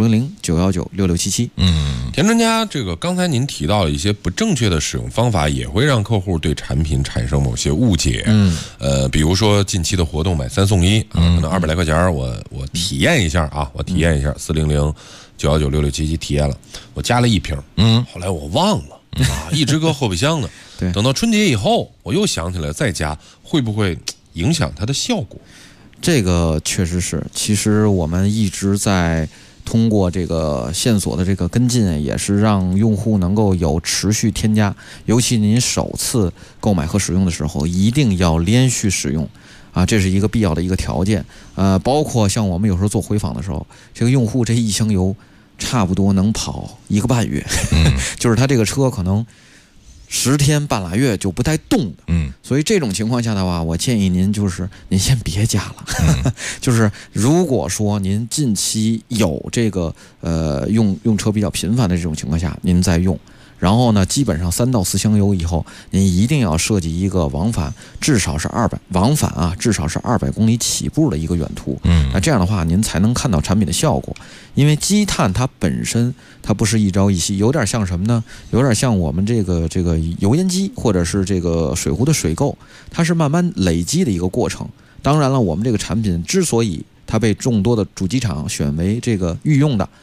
400-919-6677。 田专家，这个刚才您提到了一些不正确的使用方法，也会让客户对产品产生某些误解。比如说近期的活动买3送1啊，可能200来块钱，我体验一下啊，我体验一下400-919-6677体验了，我加了1瓶，后来我忘了啊，一直搁后备箱呢。 对， 等到春节以后，我又想起来再加，会不会影响它的效果？ 这个确实是，其实我们一直在通过这个线索的这个跟进，也是让用户能够有持续添加，尤其您首次购买和使用的时候，一定要连续使用啊，这是一个必要的一个条件。包括像我们有时候做回访的时候，这个用户这1箱油差不多能跑1个半月，就是他这个车可能10天半拉月就不带动的。所以这种情况下的话，我建议您就是您先别加了。就是如果说您近期有这个用车比较频繁的这种情况下，您再用。然后呢，基本上3到4箱油以后，您一定要设计一个往返至少是200公里起步的一个远途。那这样的话，您才能看到产品的效果。因为积碳它本身它不是一朝一夕，有点像什么呢？有点像我们这个油烟机或者是这个水壶的水垢，它是慢慢累积的一个过程。当然了，我们这个产品之所以它被众多的主机厂选为这个御用的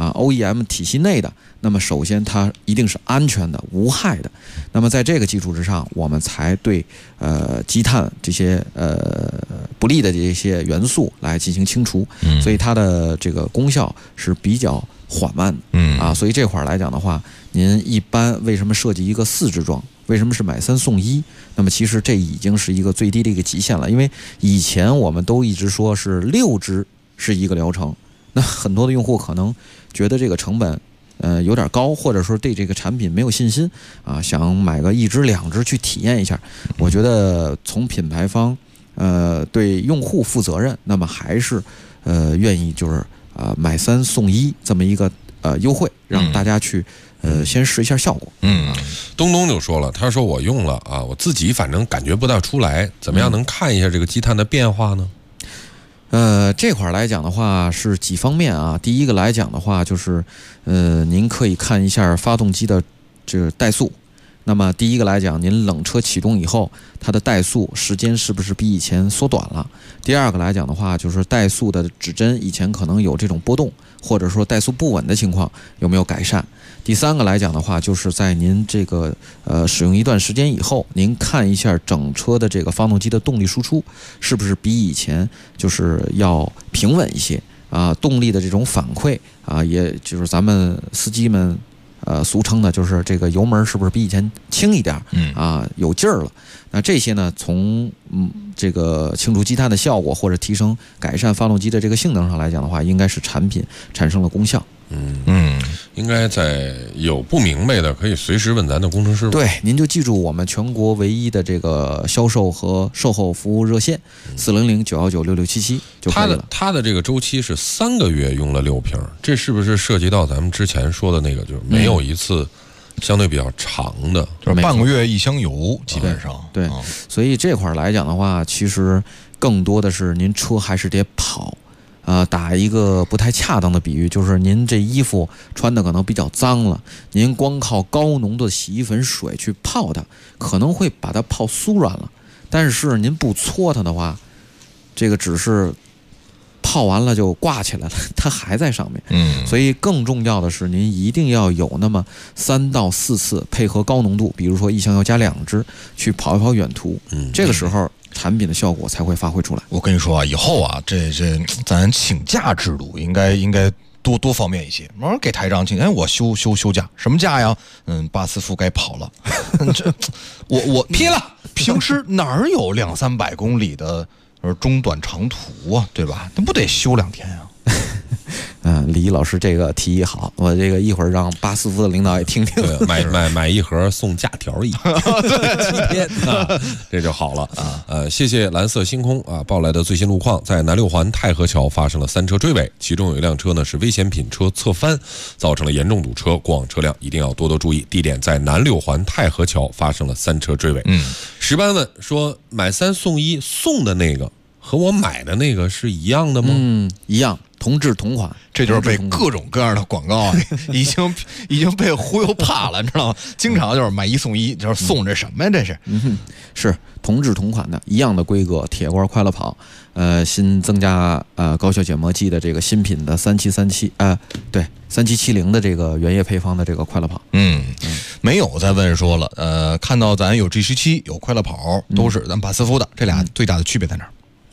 OEM 体系内的，那么首先它一定是安全的、无害的。那么在这个基础之上，我们才对积碳这些不利的这些元素来进行清除。所以它的这个功效是比较缓慢的。所以这块来讲的话，您一般为什么设计一个4支装？为什么是买3送1？那么其实这已经是一个最低的一个极限了。因为以前我们都一直说是6支是一个疗程。那很多的用户可能觉得这个成本有点高，或者说对这个产品没有信心啊，想买个1支2支去体验一下。我觉得从品牌方对用户负责任，那么还是愿意就是买3送1这么一个优惠，让大家去先试一下效果。 东东就说了，他说我用了啊，我自己反正感觉不大出来，怎么样能看一下这个积碳的变化呢？ 这块来讲的话是几方面啊。第一个来讲的话，就是您可以看一下发动机的这个怠速。那么第一个来讲，您冷车启动以后，它的怠速时间是不是比以前缩短了？第二个来讲的话，就是怠速的指针以前可能有这种波动，或者说怠速不稳的情况有没有改善？第三个来讲的话，就是在您这个使用一段时间以后，您看一下整车的这个发动机的动力输出是不是比以前就是要平稳一些啊？动力的这种反馈啊，也就是咱们司机们俗称的就是这个油门是不是比以前轻一点啊，有劲儿了？那这些呢，从这个清除积碳的效果或者提升改善发动机的这个性能上来讲的话，应该是产品产生了功效。 应该在有不明白的可以随时问咱的工程师。 对，您就记住我们全国唯一的这个销售和售后服务热线400-919-6677就可以了。 它的这个周期是3个月用了6瓶，这是不是涉及到咱们之前说的那个，就是没有一次相对比较长的， 就是半个月1箱油，基本上。 对，所以这块来讲的话，其实更多的是您车还是得跑。 打一个不太恰当的比喻，就是您这衣服穿的可能比较脏了，您光靠高浓度的洗衣粉水去泡它，可能会把它泡酥软了。但是您不搓它的话，这个只是泡完了就挂起来了，它还在上面。所以更重要的是，您一定要有那么3到4次配合高浓度，比如说1箱油加2支去跑一跑远途，这个时候产品的效果才会发挥出来。 我跟你说啊，以后啊，这咱请假制度应该多方便一些。给台长请，我休假，什么假呀？巴斯夫该跑了。我批了。 平时哪儿有200-300公里的中短长途啊，对吧？那不得休2天啊？ 李老师这个提议好，我这个一会儿让巴斯夫的领导也听听。 买一盒送假条仪，7天啊，这就好了啊。谢谢蓝色星空啊报来的最新路况，在南六环太和桥发生了3车追尾，其中有一辆车呢是危险品车侧翻，造成了严重堵车，过往车辆一定要多多注意。地点在南六环太和桥发生了3车追尾。石班问说，买3送1送的那个和我买的那个是一样的吗？ 一样。同质同款， 这就是被各种各样的广告已经被忽悠怕了，你知道吗？经常就是买1送1，就是送这什么呀？这是， 是同质同款的，一样的规格，铁罐快乐跑，新增加高效减磨剂的这个新品的3737，对3770的这个原液配方的这个快乐跑。 没有再问说了，看到咱有 G17 有快乐跑，都是咱巴斯夫的，这俩最大的区别在哪儿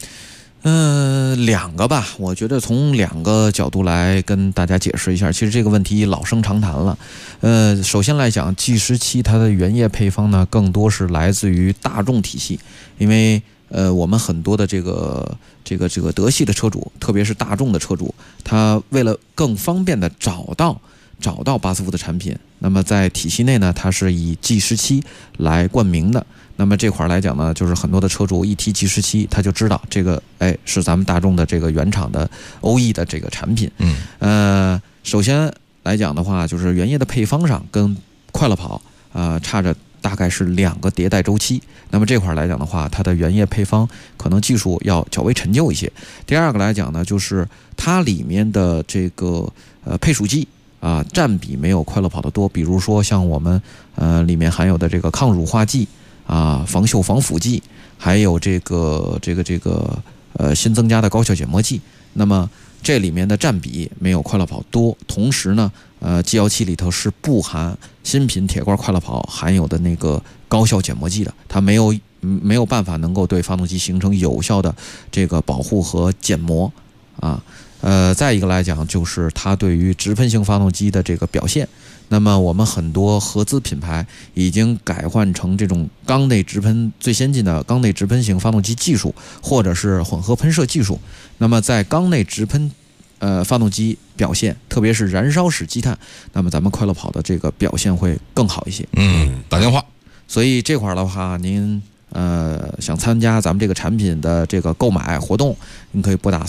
？2个吧，我觉得从2个角度来跟大家解释一下。其实这个问题老生常谈了。首先来讲 ，G17 它的原液配方呢，更多是来自于大众体系，因为我们很多的这个德系的车主，特别是大众的车主，他为了更方便的找到巴斯夫的产品，那么在体系内呢，它是以 G17 来冠名的。那么这块来讲呢，就是很多的车主一提 G17，他就知道这个是咱们大众的这个原厂的欧 E 的这个产品。首先来讲的话，就是原液的配方上跟快乐跑差着大概是2个迭代周期。那么这块来讲的话，它的原液配方可能技术要较为陈旧一些。第二个来讲呢，就是它里面的这个配属剂占比没有快乐跑的多，比如说像我们里面含有的这个抗乳化剂防锈防腐剂，还有这个新增加的高效减磨剂，那么这里面的占比没有快乐跑多。同时呢，G17里头是不含新品铁罐快乐跑含有的那个高效减磨剂的，它没有办法能够对发动机形成有效的这个保护和减磨再一个来讲，就是它对于直喷型发动机的这个表现。那么我们很多合资品牌已经改换成这种缸内直喷最先进的缸内直喷型发动机技术，或者是混合喷射技术。那么在缸内直喷发动机表现，特别是燃烧室积碳，那么咱们快乐跑的这个表现会更好一些。 打电话。 所以这块的话，您想参加咱们这个产品的这个购买活动，您可以拨打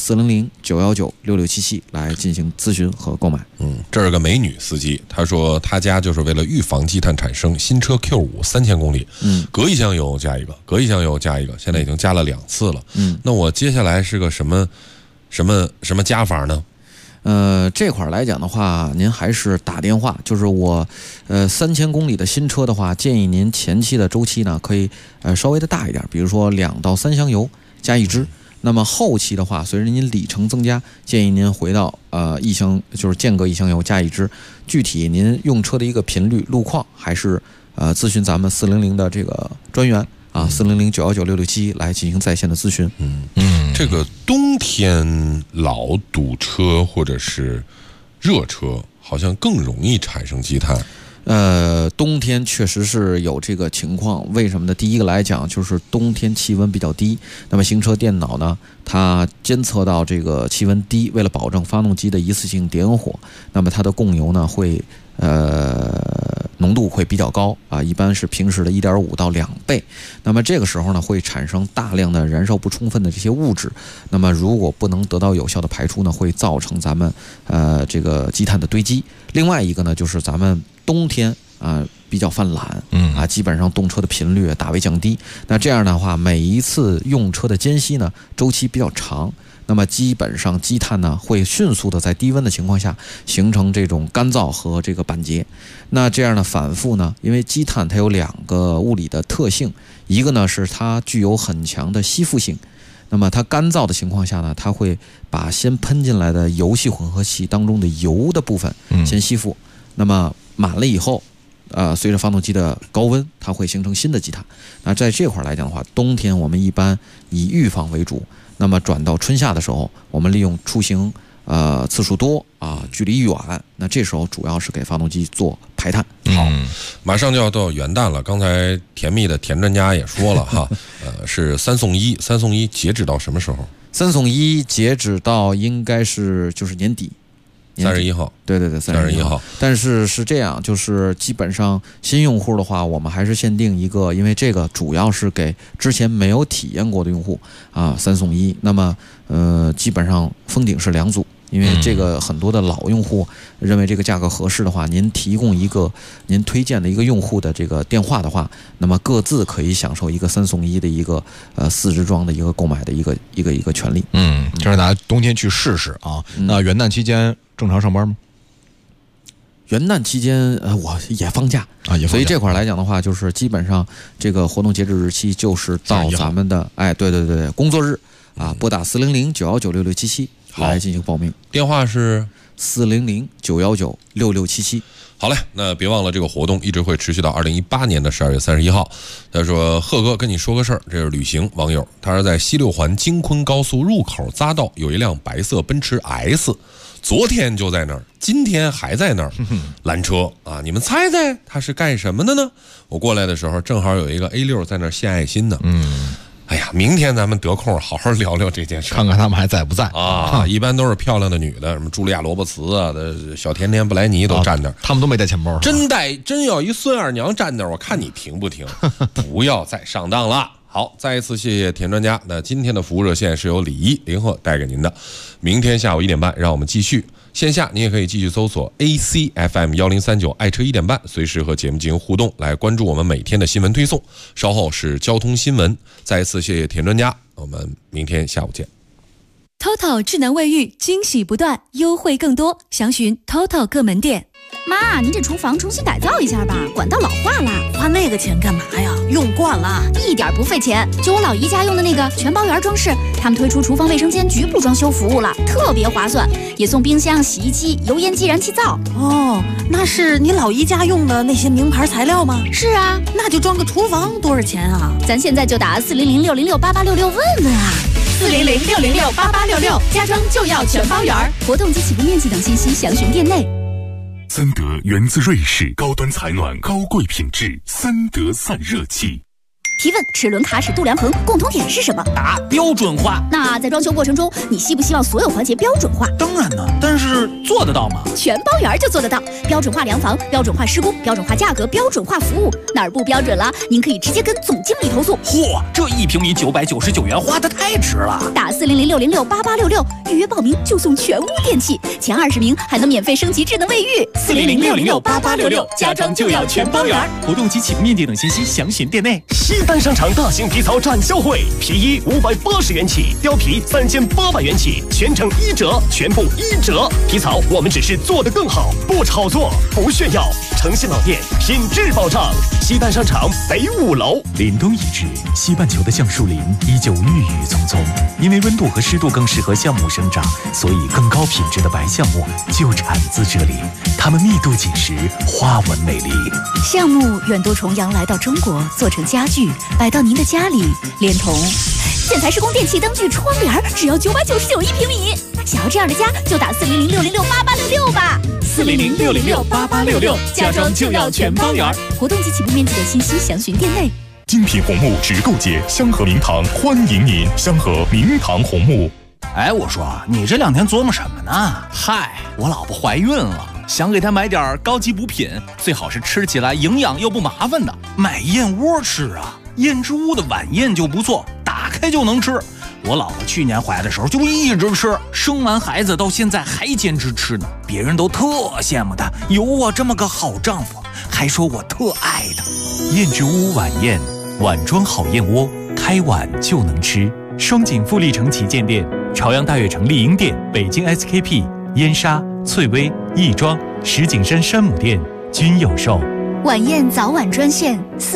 400-919-6677来进行咨询和购买。 这是个美女司机，她说她家就是为了预防积碳产生，新车 Q5 3000公里，隔1箱油加一个，隔1箱油加一个，现在已经加了2次了。那我接下来是个什么加法呢？ 这块来讲的话，您还是打电话。就是我，3000公里的新车的话，建议您前期的周期呢，可以稍微的大一点，比如说2到3箱油加1支。那么后期的话，随着您里程增加，建议您回到1箱，就是间隔1箱油加1支。具体您用车的一个频率、路况，还是咨询咱们400的这个专员400-919-6677来进行在线的咨询。 这个冬天老堵车或者是热车，好像更容易产生积碳。 冬天确实是有这个情况，为什么呢？第一个来讲，就是冬天气温比较低，那么行车电脑呢，它监测到这个气温低，为了保证发动机的一次性点火，那么它的供油呢会浓度会比较高一般是平时的1.5到2倍。那么这个时候呢，会产生大量的燃烧不充分的这些物质。那么如果不能得到有效的排出呢，会造成咱们这个积碳的堆积。另外一个呢，就是咱们冬天比较犯懒，基本上动车的频率大为降低。那这样的话，每一次用车的间隙呢，周期比较长。那那么基本上积碳呢会迅速的在低温的情况下形成这种干燥和这个板结。那这样的反复呢，因为积碳它有2个物理的特性，一个呢是它具有很强的吸附性。那么它干燥的情况下呢，它会把先喷进来的油系混合气当中的油的部分先吸附，那么满了以后，随着发动机的高温，它会形成新的积碳。那在这块来讲的话，冬天我们一般以预防为主，那么转到春夏的时候，我们利用出行次数多距离远，那这时候主要是给发动机做排碳。 好，马上就要到元旦了，刚才甜蜜的田专家也说了哈，是3送1，3送1截止到什么时候 ？3送1截止到应该是就是年底。 31号， 对，31号。但是是这样，就是基本上新用户的话，我们还是限定一个，因为这个主要是给之前没有体验过的用户3送1。那么基本上封顶是2组，因为这个很多的老用户认为这个价格合适的话，您提供一个您推荐的一个用户的这个电话的话，那么各自可以享受一个3送1的一个4支装的一个购买的一个权利。 这是大家冬天去试试啊。那元旦期间正常上班吗？ 元旦期间我也放假所以这块来讲的话，就是基本上这个活动截止日期就是到咱们的对工作日拨打400-919-6677来进行报名。 电话是 400-919-6677。 好嘞，那别忘了这个活动一直会持续到2018年的12月31号。他说：“贺哥跟你说个事儿，这是旅行网友，他是在西六环京昆高速入口匝道有一辆白色奔驰 S， 昨天就在那儿，今天还在那儿拦车你们猜猜他是干什么的呢？我过来的时候正好有一个 A6 在那儿献爱心呢。哎呀，明天咱们得空好好聊聊这件事， 看看他们还在不在一般都是漂亮的女的，什么茱莉亚·罗伯茨的小甜甜布莱尼都站那儿， 他们都没带钱包。 真要一孙二娘站那儿，我看你停不停？不要再上当了。好，再一次谢谢田专家。那今天的服务热线是由李一林鹤带给您的。明天下午1点半，让我们继续。线下你也可以继续搜索 ACFM1039 爱车1点半，随时和节目进行互动，来关注我们每天的新闻推送。稍后是交通新闻。再一次谢谢田专家，我们明天下午见。 TOTO 智能卫浴惊喜不断，优惠更多，详询 TOTO 各门店。 妈，您这厨房重新改造一下吧，管道老化了。 花那个钱干嘛呀？用惯了， 一点不费钱。就我老姨家用的那个全包圆装饰，他们推出厨房卫生间局部装修服务了，特别划算，也送冰箱、洗衣机、油烟机、燃气灶。 那是你老姨家用的那些名牌材料吗？ 是啊， 那就装个厨房多少钱啊？ 咱现在就打400-606-8866问问啊。 400-606-8866，家装就要全包圆。 活动及起步面积等信息详询店内。 森德源自瑞士，高端采暖，高贵品质，森德散热器。 提问：齿轮、卡尺、度量衡共同点是什么？ 答：标准化。 那在装修过程中，你希不希望所有环节标准化？ 当然呢，但是做得到吗？ 全包圆就做得到，标准化量房、标准化施工、标准化价格、标准化服务，哪儿不标准了？您可以直接跟总经理投诉。 嚯，这1平米999元花得太值了！ 打400-606-8866预约报名就送全屋电器，前20名还能免费升级智能卫浴。 400-606-8866，家装就要全包圆。 活动及起步面积等信息详询店内。 西单商场大型皮草展销会，皮衣580元起，貂皮3800元起，全程1折，全部1折。皮草我们只是做得更好，不炒作，不炫耀，诚信老店，品质保障。西单商场北5楼。 凛冬已至，西半球的橡树林依旧郁郁葱葱，因为温度和湿度更适合橡木生长，所以更高品质的白橡木就产自这里。它们密度紧实，花纹美丽。 橡木远渡重洋来到中国，做成家具，摆到您的家里，连同建材施工电器、灯具、窗帘，只要999一平米。想要这样的家，就打400-606-8866吧。 400-606-8866，家装就要全包圆。 活动及起步面积的信息详询店内。 精品红木直购节，香河明堂欢迎您！香河明堂红木。 我说你这2天琢磨什么呢？嗨，我老婆怀孕了，想给她买点高级补品，最好是吃起来营养又不麻烦的。买燕窝吃啊，燕之屋的晚宴就不错，打开就能吃。我老婆去年怀的时候就一直吃，生完孩子到现在还坚持吃呢，别人都特羡慕她有我这么个好丈夫，还说我特爱她。燕之屋晚宴，碗装好燕窝，开碗就能吃。双井富力城旗舰店朝阳大悦城丽婴店、北京 SKP、燕莎、翠微、亦庄、石景山山姆店均有售。 晚宴早晚专线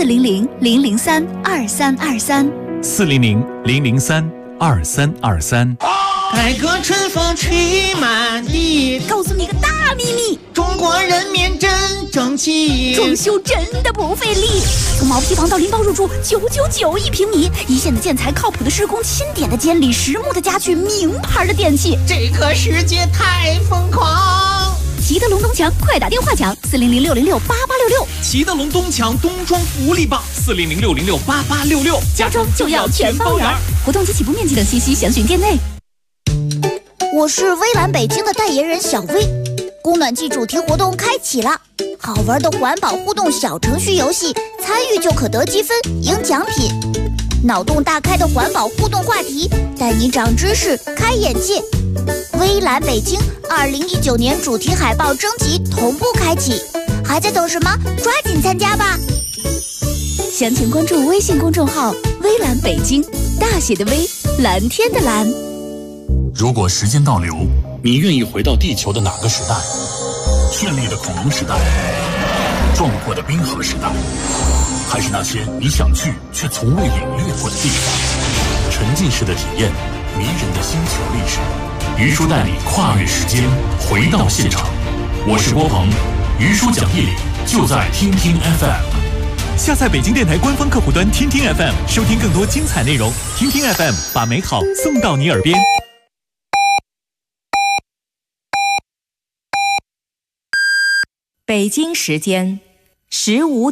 400-003-2323，400-003-2323。 改革春风吹满地， 告诉你个大秘密， 中国人民真争气， 装修真的不费力。从毛坯房到拎包入住，999一平米，一线的建材，靠谱的施工，钦点的监理，实木的家具，名牌的电器， 这个世界太疯狂。 齐德龙东墙，快打电话抢400-606-8866。 齐德龙东墙冬装福利棒，400-606-8866， 家装就要全包圆。活动及起步面积等信息详询店内。 我是微蓝北京的代言人小薇，供暖季主题活动开启了，好玩的环保互动小程序游戏，参与就可得积分赢奖品，脑洞大开的环保互动话题，带你长知识开眼界。微蓝北京2019年主题海报征集同步开启，还在等什么？抓紧参加吧！ 详情关注微信公众号微蓝北京，大写的微，蓝天的蓝。 如果时间倒流，你愿意回到地球的哪个时代？绚丽的恐龙时代，壮阔的冰河时代，还是那些你想去却从未领略过的地方？沉浸式的体验，迷人的星球历史。于叔带你跨越时间，回到现场。我是郭鹏，于叔讲义理就在听听 FM。下载北京电台官方客户端听听 FM， 收听更多精彩内容。听听 FM， 把美好送到你耳边。 北京时间15